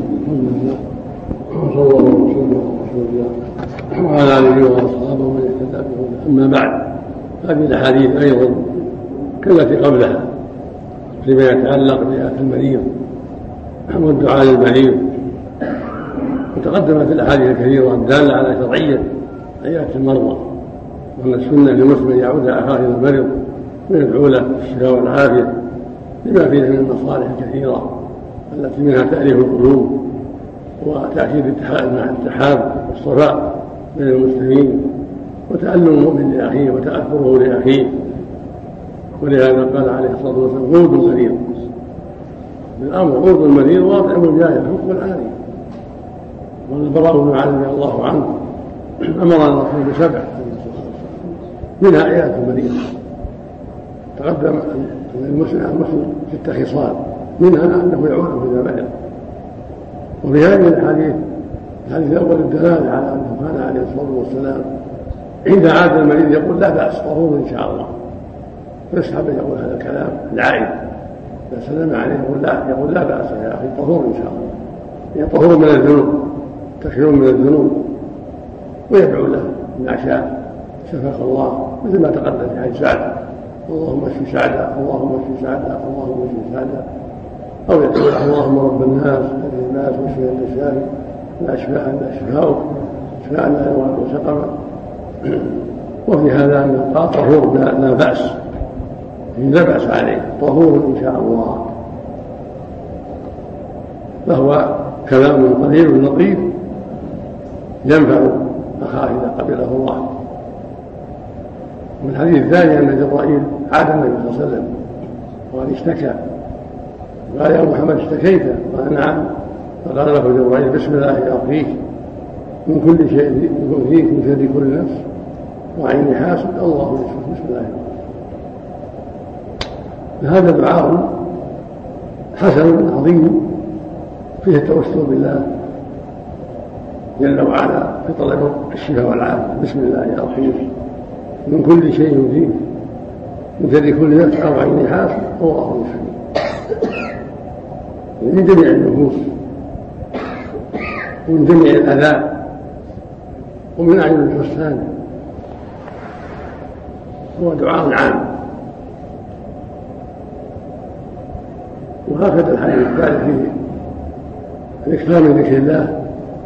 صلى الله وسلم وعلى آله وأصحابه ومن اهتدى بهداه. أما بعد، هذه الأحاديث أيضا كالتي قبلها فيما يتعلق بآية المريض والدعاء للمريض، وتقدمت الأحاديث الكثيرة الدالة على شرعية عيادة المرضى، وأن السنة للمسلم يعود أخاه إلى المريض ويدعو له بالشفاء والعافية لما فيه من المصالح الكثيرة التي منها تأليف القلوب وتأكيد الاتحاد والصفاء بين المسلمين وتألم المؤمن لأخيه وتأثره لأخيه. ولهذا قال عليه الصلاة والسلام غوض المريض بالأمر، غوض المريض واطعم الجائع حكم العالي. والبراء بن عازب رضي الله عنه أمرنا الرسول بسبع منها عيادة المريض. تقدم أن المسلم ست خصال، منها أنه يعود إذا مرض. وفي هذه الحديث الحديث الأول الدلالة على أنه كان عليه الصلاة والسلام إذا عاد المريض يقول لا بأس طهور إن شاء الله، ويسحب أن يقول هذا الكلام العائد إذا سلم عليه يقول لا يقول لا بأس يا أخي طهور إن شاء الله، يعني طهور من الذنوب، تكفير من الذنوب، ويدعو له إن عشاء شفاك الله مثل ما تقدم في حديث سعد اللهم اشف سعدا اللهم اشف سعدا اللهم اشف سعدا، أو يدعو له اللهم رب الناس هذه الناس واشف أنت الشافي لا شفاء إلا شفاؤك شفاء لا يغادر سقما. وفي هذا أن قال طهور لا بأس لا بأس عليه طهور إن شاء الله، فهو كلام قليل لطيف ينفع أخاه إذا قبله الله. والحديث الثاني أن جبرائيل عاد النبي صلى الله عليه وسلم وقال اشتكى قال يا محمد اشتكيت؟ قال نعم. فقال له جبرائيل بسم الله أرقيك من كل شيء يؤذيك من شر كل نفس وعين حاسد الله يشفيك بسم الله. هذا دعاء حسن عظيم فيه التوسل بالله جل وعلا في طلب الشفاء والعافية. بسم الله أرقيك من كل شيء يؤذيك من شر كل نفس أو عين حاسد الله يشفيك، من جميع النفوس ومن جميع الأذى ومن أعين الحسان. هو دعاء عام. وهكذا الحديث الثالث فيه الإكثار من ذكر الله،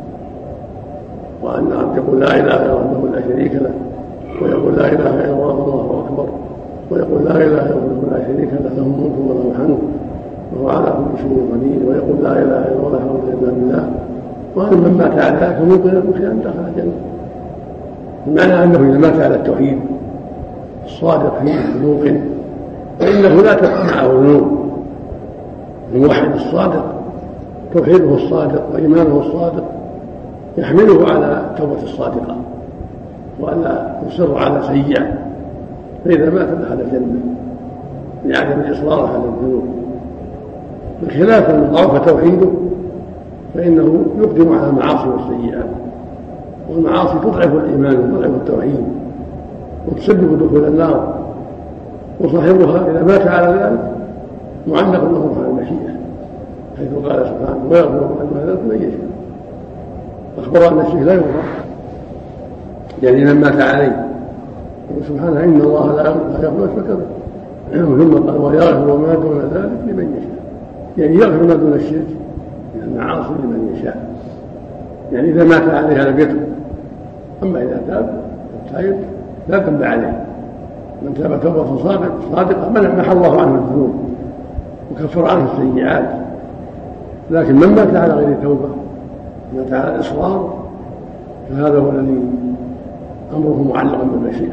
وأن العبد يقول لا إله إلا الله لا شريك له، ويقول لا إله إلا الله الله أكبر، ويقول لا إله إلا الله لا شريك له له الملك وله الحمد وهو على كل شيء قدير، ويقول لا إله إلا الله لا حول إلا بالله، وأن من مات على ذلك ممكن أن شيئا دخل الجنة. بمعنى أنه إذا مات على التوحيد الصادق فيه الموقن فإنه لا تبقى معه ذنوب. الموحد الصادق توحيده الصادق وإيمانه الصادق يحمله على التوبة الصادقة وألا يصر على سيئة، فإذا مات دخل الجنة لعدم الإصرار على الذنوب. بخلاف من ضعف توحيده فإنه يقدم على المعاصي والسيئات، والمعاصي تضعف الإيمان وتضعف التوحيد وتسبب دخول النار، وصاحبها إذا مات على ذلك معلق له على المشيئة، حيث قال سبحانه ويغفر ما ذلك من يشاء. أخبر أن الشرك لا يغفر، يعني من مات عليه سبحانه إن الله لا يغفر الشرك به، ثم قال ويغفر ما دون ذلك لمن يشاء، يعني يغفر ما دون الشرك من المعاصي لمن يشاء، يعني إذا مات عليها لم يتب. أما إذا تاب التائب لا ذنب عليه، من تاب توبة صادقة محى الله عنه الذنوب وكفر عنه السيئات. لكن من مات على غير توبة مات على الإصرار فهذا هو الذي أمره معلق بالمشيئة،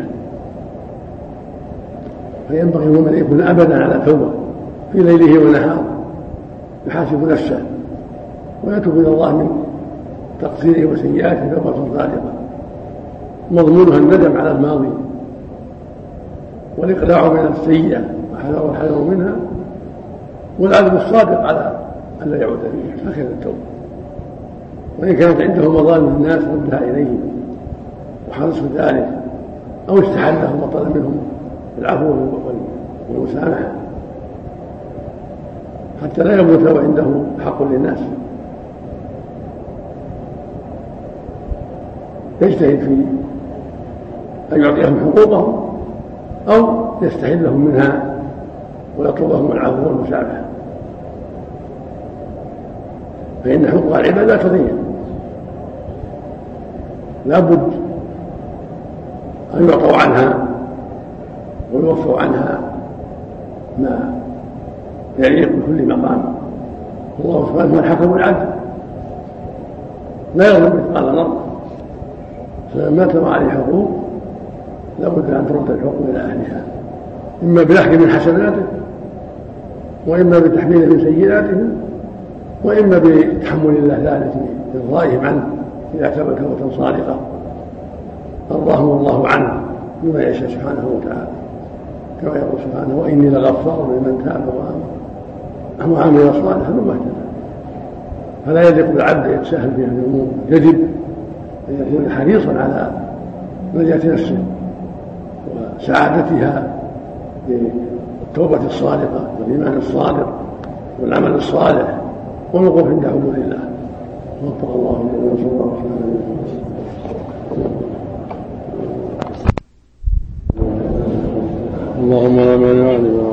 فينبغي لمن يكون أبدا على توبة في ليله ونهاره يحاسب نفسه ويتوب إلى الله من تقصيره وسيئاته توبة صادقة مضمونها الندم على الماضي والإقلاع من السيئة والحذر منها والعزم الصادق على أن لا يعود فيها. هكذا التوبة. وإن كانت عنده مظالم الناس ردها إليهم وحرص ذلك أو استحلهم وطلب منهم العفو والمسامحة حتى لا يموت وعنده حق للناس، يجتهد في أن يعطيهم حقوقهم أو يستحلهم منها ويطلبهم العفو والمسامحة، فإن حقوق العباد لا تضيع، لا بد أن يعطوا عنها ويوفوا عنها ما يليق بكل مقام. الله سبحانه هو الحكم العدل لا يظلم مثقال ذرة، فلما ترى عليه حقوق لابد أن ترد الحقوق إلى أهلها، إما بالأخذ من حسناته وإما بالتحميل من سيئاتهم وإما بتحمل الله ذلك بإرضائهم عنه إذا تاب توبة صادقة أرضاهم الله عنه بما يشاء سبحانه وتعالى، كما يقول سبحانه وإني لغفار لمن تاب وآمن وعمل صالحا ثم اهتدى. فلا يليق بالعبد يتساهل في هذه الأمور، يجب أن يكون حريصا على نجاة نفسه وسعادتها بالتوبة الصادقة والإيمان الصادق والعمل الصالح والوقوف عند حدود الله. وفق الله جميعا. صلى الله عليه وسلم. اللهم لا مانع لما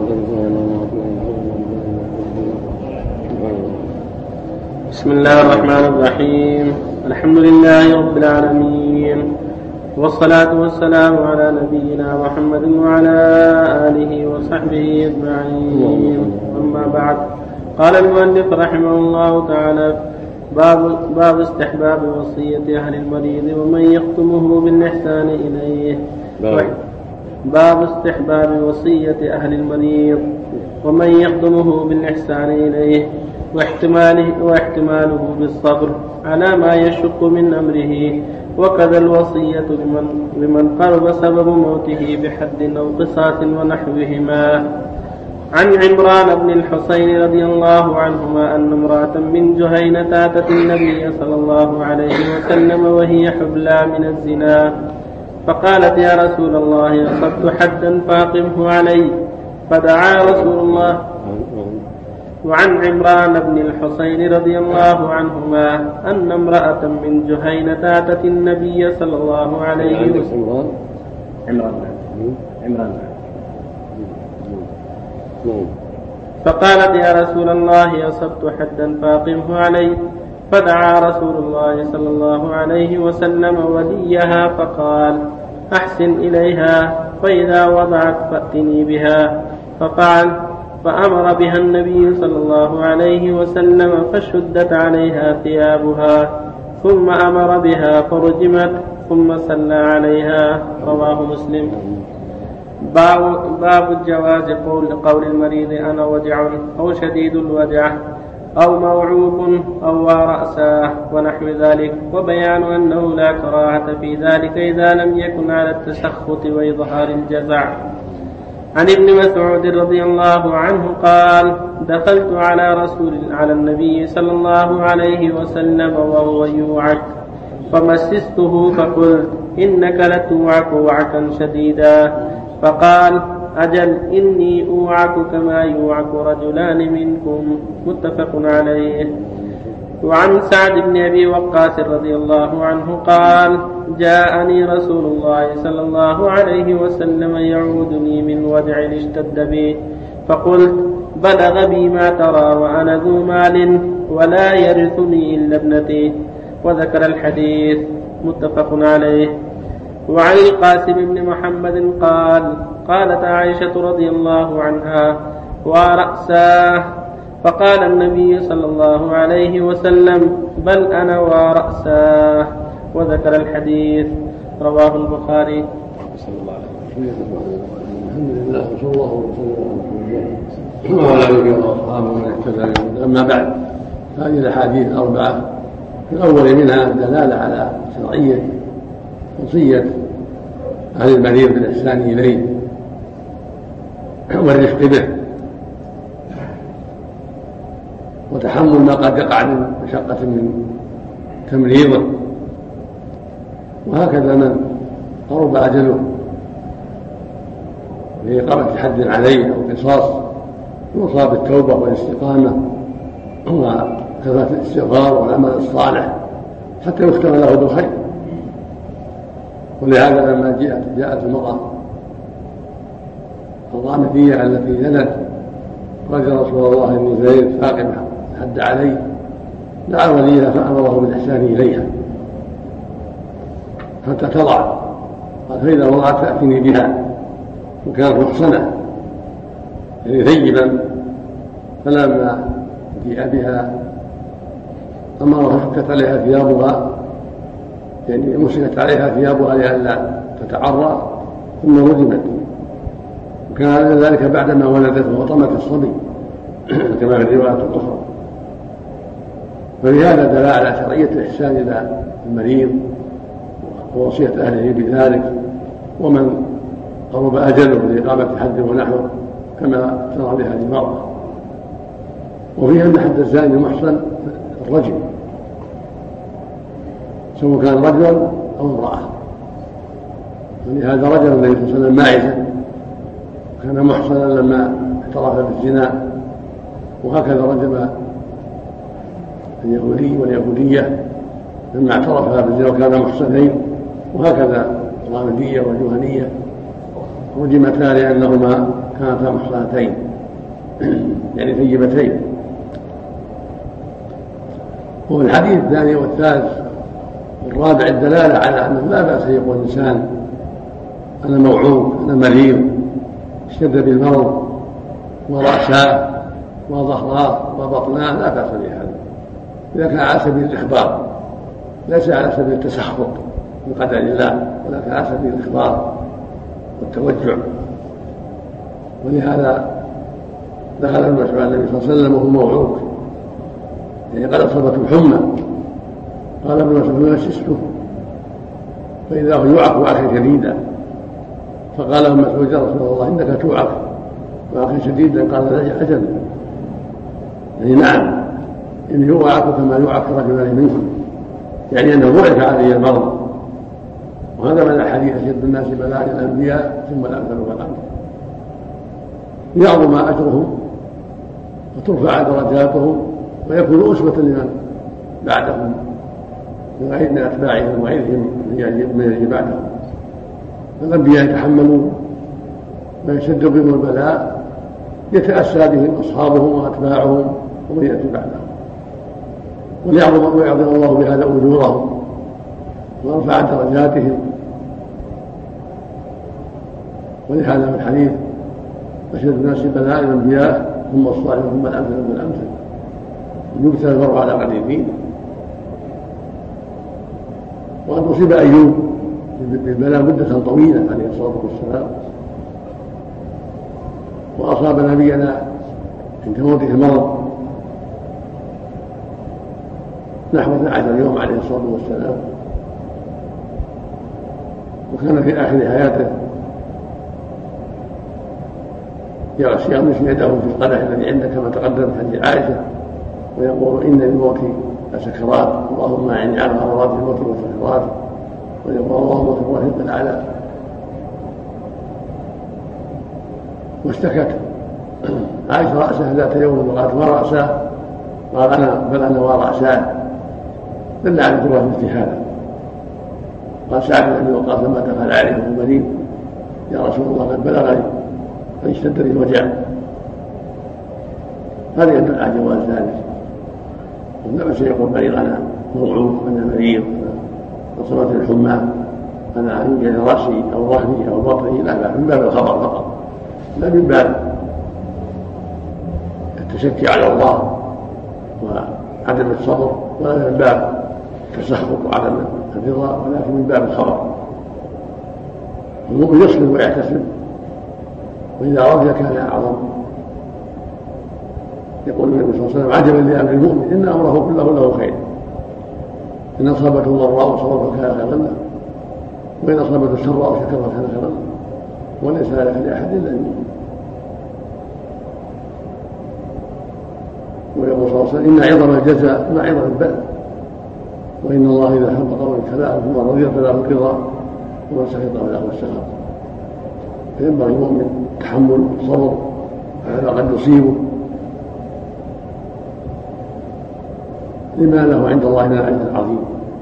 بسم الله الرحمن الرحيم. الحمد لله رب العالمين، والصلاة والسلام على نبينا محمد وعلى آله وصحبه أجمعين. أما بعد، قال المؤلف رحمه الله تعالى: باب, باب استحباب وصية أهل المريض ومن يختمه بالإحسان إليه. باب استحباب وصية أهل المريض ومن يخدمه بالإحسان إليه واحتماله, واحتماله بالصبر على ما يشق من أمره، وكذا الوصية لمن, لمن قرب سبب موته بحد أو قصاص ونحوهما. عن عمران بن الحسين رضي الله عنهما أن امرأة من جهينة أتت النبي صلى الله عليه وسلم وهي حبلى من الزنا، فقالت: يا رسول الله، أصبت حدا فاقمه علي. فدعا رسول الله. وعن عمران بن الحسين رضي الله عنهما أن امرأة من جهينة أتت النبي صلى الله عليه وسلم. عمران عمران فقالت: يا رسول الله، أصبت حدا فاقمه علي. فدعا رسول الله صلى الله عليه وسلم وليها فقال: أحسن إليها، فإذا وضعت فأتني بها. ففعل، فأمر بها النبي صلى الله عليه وسلم فشدت عليها ثيابها، ثم أمر بها فرجمت، ثم صلى عليها. رواه مسلم. باب الجواز قول, قول المريض: أنا وجع أو شديد الوجع أو موعوب أو رأساه ونحو ذلك، وبيان أنه لا كراهة في ذلك إذا لم يكن على التسخط وإظهار الجزع. عن ابن مسعود رضي الله عنه قال: دخلت على رسول على النبي صلى الله عليه وسلم وهو يوعك، فمسسته فقلت: إنك لتوعك وعكا شديدا. فقال: أجل، إني أوعك كما يوعك رجلان منكم. متفق عليه. وعن سعد بن أبي وقاص رضي الله عنه قال: جاءني رسول الله صلى الله عليه وسلم يعودني من وجع اشتد بي، فقلت: بلغ بي ما ترى وأنا ذو مال ولا يرثني إلا ابنتي. وذكر الحديث. متفق عليه. وعن القاسم بن محمد قال: قالت عائشة رضي الله عنها: ورأساه. فقال النبي صلى الله عليه وسلم: بل أنا ورأساه. وذكر الحديث. رواه البخاري. صلى الله عليه وسلم. الحمد لله، وصلى الله وسلم وعلى آله وأصحابه ومن اهتدى. أما بعد، هذه الأحاديث الأربعة في الأول منها دلالة على شرعية وصية أهل المريض بالإحسان إليه والرفق به، وتحمل ما قد يقع من مشقة من تمريضه. وهكذا من قرب أجله لإقامة حد عليه أو قصاص يوصى بالتوبة والاستقامة وكثرة الاستغفار والعمل الصالح حتى يختم له بالخير. ولهذا لما جاءت, جاءت المرأة الغامدية التي زنت قال: رسول الله إني زنيت فاقم حد علي. دعا وليها فأمره بالإحسان إليها حتى تضع. قال: فإذا وضعت فأتني بها. وكانت محصنة يعني ثيبا، فلما جاء بها أمره فشكت عليها ثيابها، يعني مسكت عليها ثيابها لئلا تتعرى، ثم رجمت. وكان ذلك بعدما ولدت وطمت الصبي كما في الروايات الأخرى. فلهذا دل على شرعية الإحسان إلى المريض ووصية أهله بذلك، ومن قرب أجله لإقامة حد ونحوه كما ترى بهذه المرأة. وفيها أن حد الزاني المحصن الرجل، سواء كان رجلا أو امرأة. ولهذا رجل النبي صلى الله عليه وسلم ماعزا وكان محصنا لما اعترف بالزنا، وهكذا رجم اليهودي واليهودية لما اعترفا بالزنا وكان محصنين، وهكذا الغامدية والجهنية رجمتا لأنهما كانتا محصنتين يعني ثيبتين. وفي الحديث الثاني والثالث والرابع الدلالة على أنه لا بأس يقول الإنسان أنا موعوظ، أنا مريض، اشتد بالمرض ورأساه وظهراه وبطناه، لا بأس بهذا إذا كان على سبيل الإخبار، ليس على سبيل التسخط بقدر الله، ولكن على سبيل الإخبار والتوجع. ولهذا دخل المسجد على النبي صلى الله عليه وسلم وهو موعوظ، يعني قد أصابته الحمى، قال ابن مسعود مسسته فإذا هو يوعك وعكا شديدا، فقال ابن مسعود يا رسول الله إنك توعك وعكا شديدا، قال لا أجل، يعني نعم إن يوعك كما يوعك رجلان منكم، يعني أنه بعث عليه المرض. وهذا من الحديث أشد الناس بلاء الأنبياء ثم الأمثل والأمثل، يعظم أجرهم وترفع درجاتهم ويكون أسوة لمن بعدهم من أتباعهم وغيرهم من يجي بعدهم. الأنبياء يتحملون ما يشد بهم البلاء، يتأسى بهم أصحابهم وأتباعهم ومن يأتي بعدهم، وليعظم ويعظم الله بهذا أجورهم ورفع درجاتهم. ولهذا في الحديث أشد الناس بلاء الأنبياء ثم الصالحون ثم الأمثل ثم الأمثل، يبتلى المرء على قدر دينه. وقد أصيب أيوب بالبلاء مدة طويلة عليه الصلاة والسلام، وأصاب نبينا عند موته المرض نحو اثني عشر يوم عليه الصلاة والسلام، وكان في آخر حياته يغسل يغمس يده في القدح الذي عنده كما تقدم في حديث عائشة، ويقول إن للموت لسكرات اللهم أعني على مرضات الموت والسكرات، ويقول اللهم في الرفيق الأعلى. واشتكت عائشة رأسها ذات يوم وقالت ما رأساه؟ قال أنا بل أنا ورأساه، دل على جواز مثل هذا. قال سعد بن أبي وقاص لما دخل عليه وهو مريض يا رسول الله قد بلغني قد اشتد لي الوجع، هذا يدل على جواز ذلك. لا بأس يقول مريض أنا موعوظ، أنا مريض، أصابتني الحمى، أنا يوجد رأسي أو ظهري أو بطني، لا لا، من باب الخبر فقط، لا من باب التشكي على الله وعدم الصبر، ولا من باب التسخط وعدم الرضا، ولكن من باب الخبر. المؤمن يصبر ويحتسب، وإذا رضي كان أعظم. يقول النبي صلى الله عليه وسلم عجبا لأمر المؤمن إن أمره كله له خير، إن أصابته ضراء صبر فكان خيرا له، وإن أصابته سراء شكر فكان خيرا له، وليس ذلك لأحد إلا المؤمن. ويقول صلى الله عليه وسلم إن عظم الجزاء ما عظم البلاء، وإن الله إذا حب قوم ابتلاءه ثم رضي فله الرضا ومن سخط فله السخط. فينبغي المؤمن تحمل الصبر على قد يصيبه لما له عند الله من الأجر العظيم،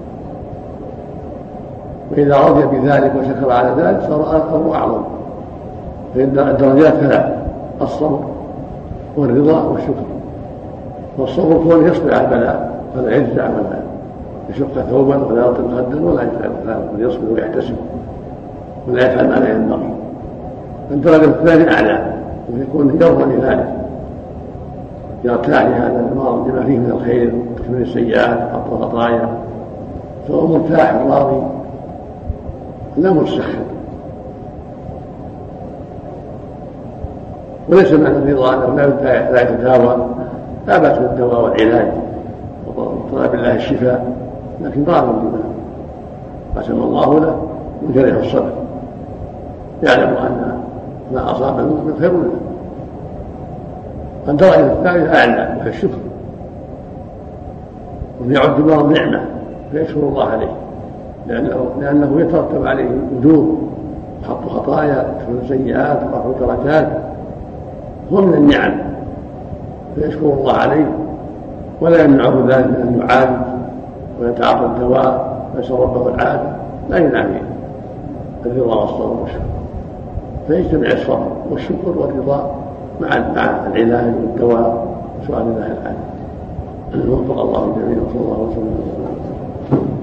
وإذا رضي بذلك وشكر على ذلك صار الأمر أعظم. فإن الدرجات ثلاث: الصبر والرضا والشكر. والصبر كونه يصبر على البلاء فلا يجزع ولا يشق ثوبا ولا يطلق خدا ولا يفعل ذلك، بل يصبر ويحتسب ولا يفعل ما لا ينبغي. الدرجة الثانية أعلى، ويكون يرضى لذلك، يرتاح لهذا المرض لما فيه من الخير وتكميل السيئات وحط الخطايا، فهو مرتاح راضي لا متسخط. وليس معنى الرضا انه لا يتداوى، لا باس بالدواء والعلاج وطلب الله الشفاء، لكن راض بما قسم الله له وجرح الصبر، يعلم ان ما اصاب المؤمن خير له. الدرجة الثالثة أعلى وهي الشكر، وأن يعد المرض نعمة فيشكر الله عليه، لأنه, لأنه يترتب عليه وجوه حط خطايا يكفر سيئات ورفع درجات هو من النعم، فيشكر الله عليه ولا يمنعه ذلك من أن يعالج ويتعاطى الدواء ويسأل ربه العافية، لا ينافي الرضا والصبر والشكر، فيجتمع الصبر والشكر والرضا مع مع العلاج والدواء وسؤال الله العافية. وفق الله الجميع وصلى الله وسلم.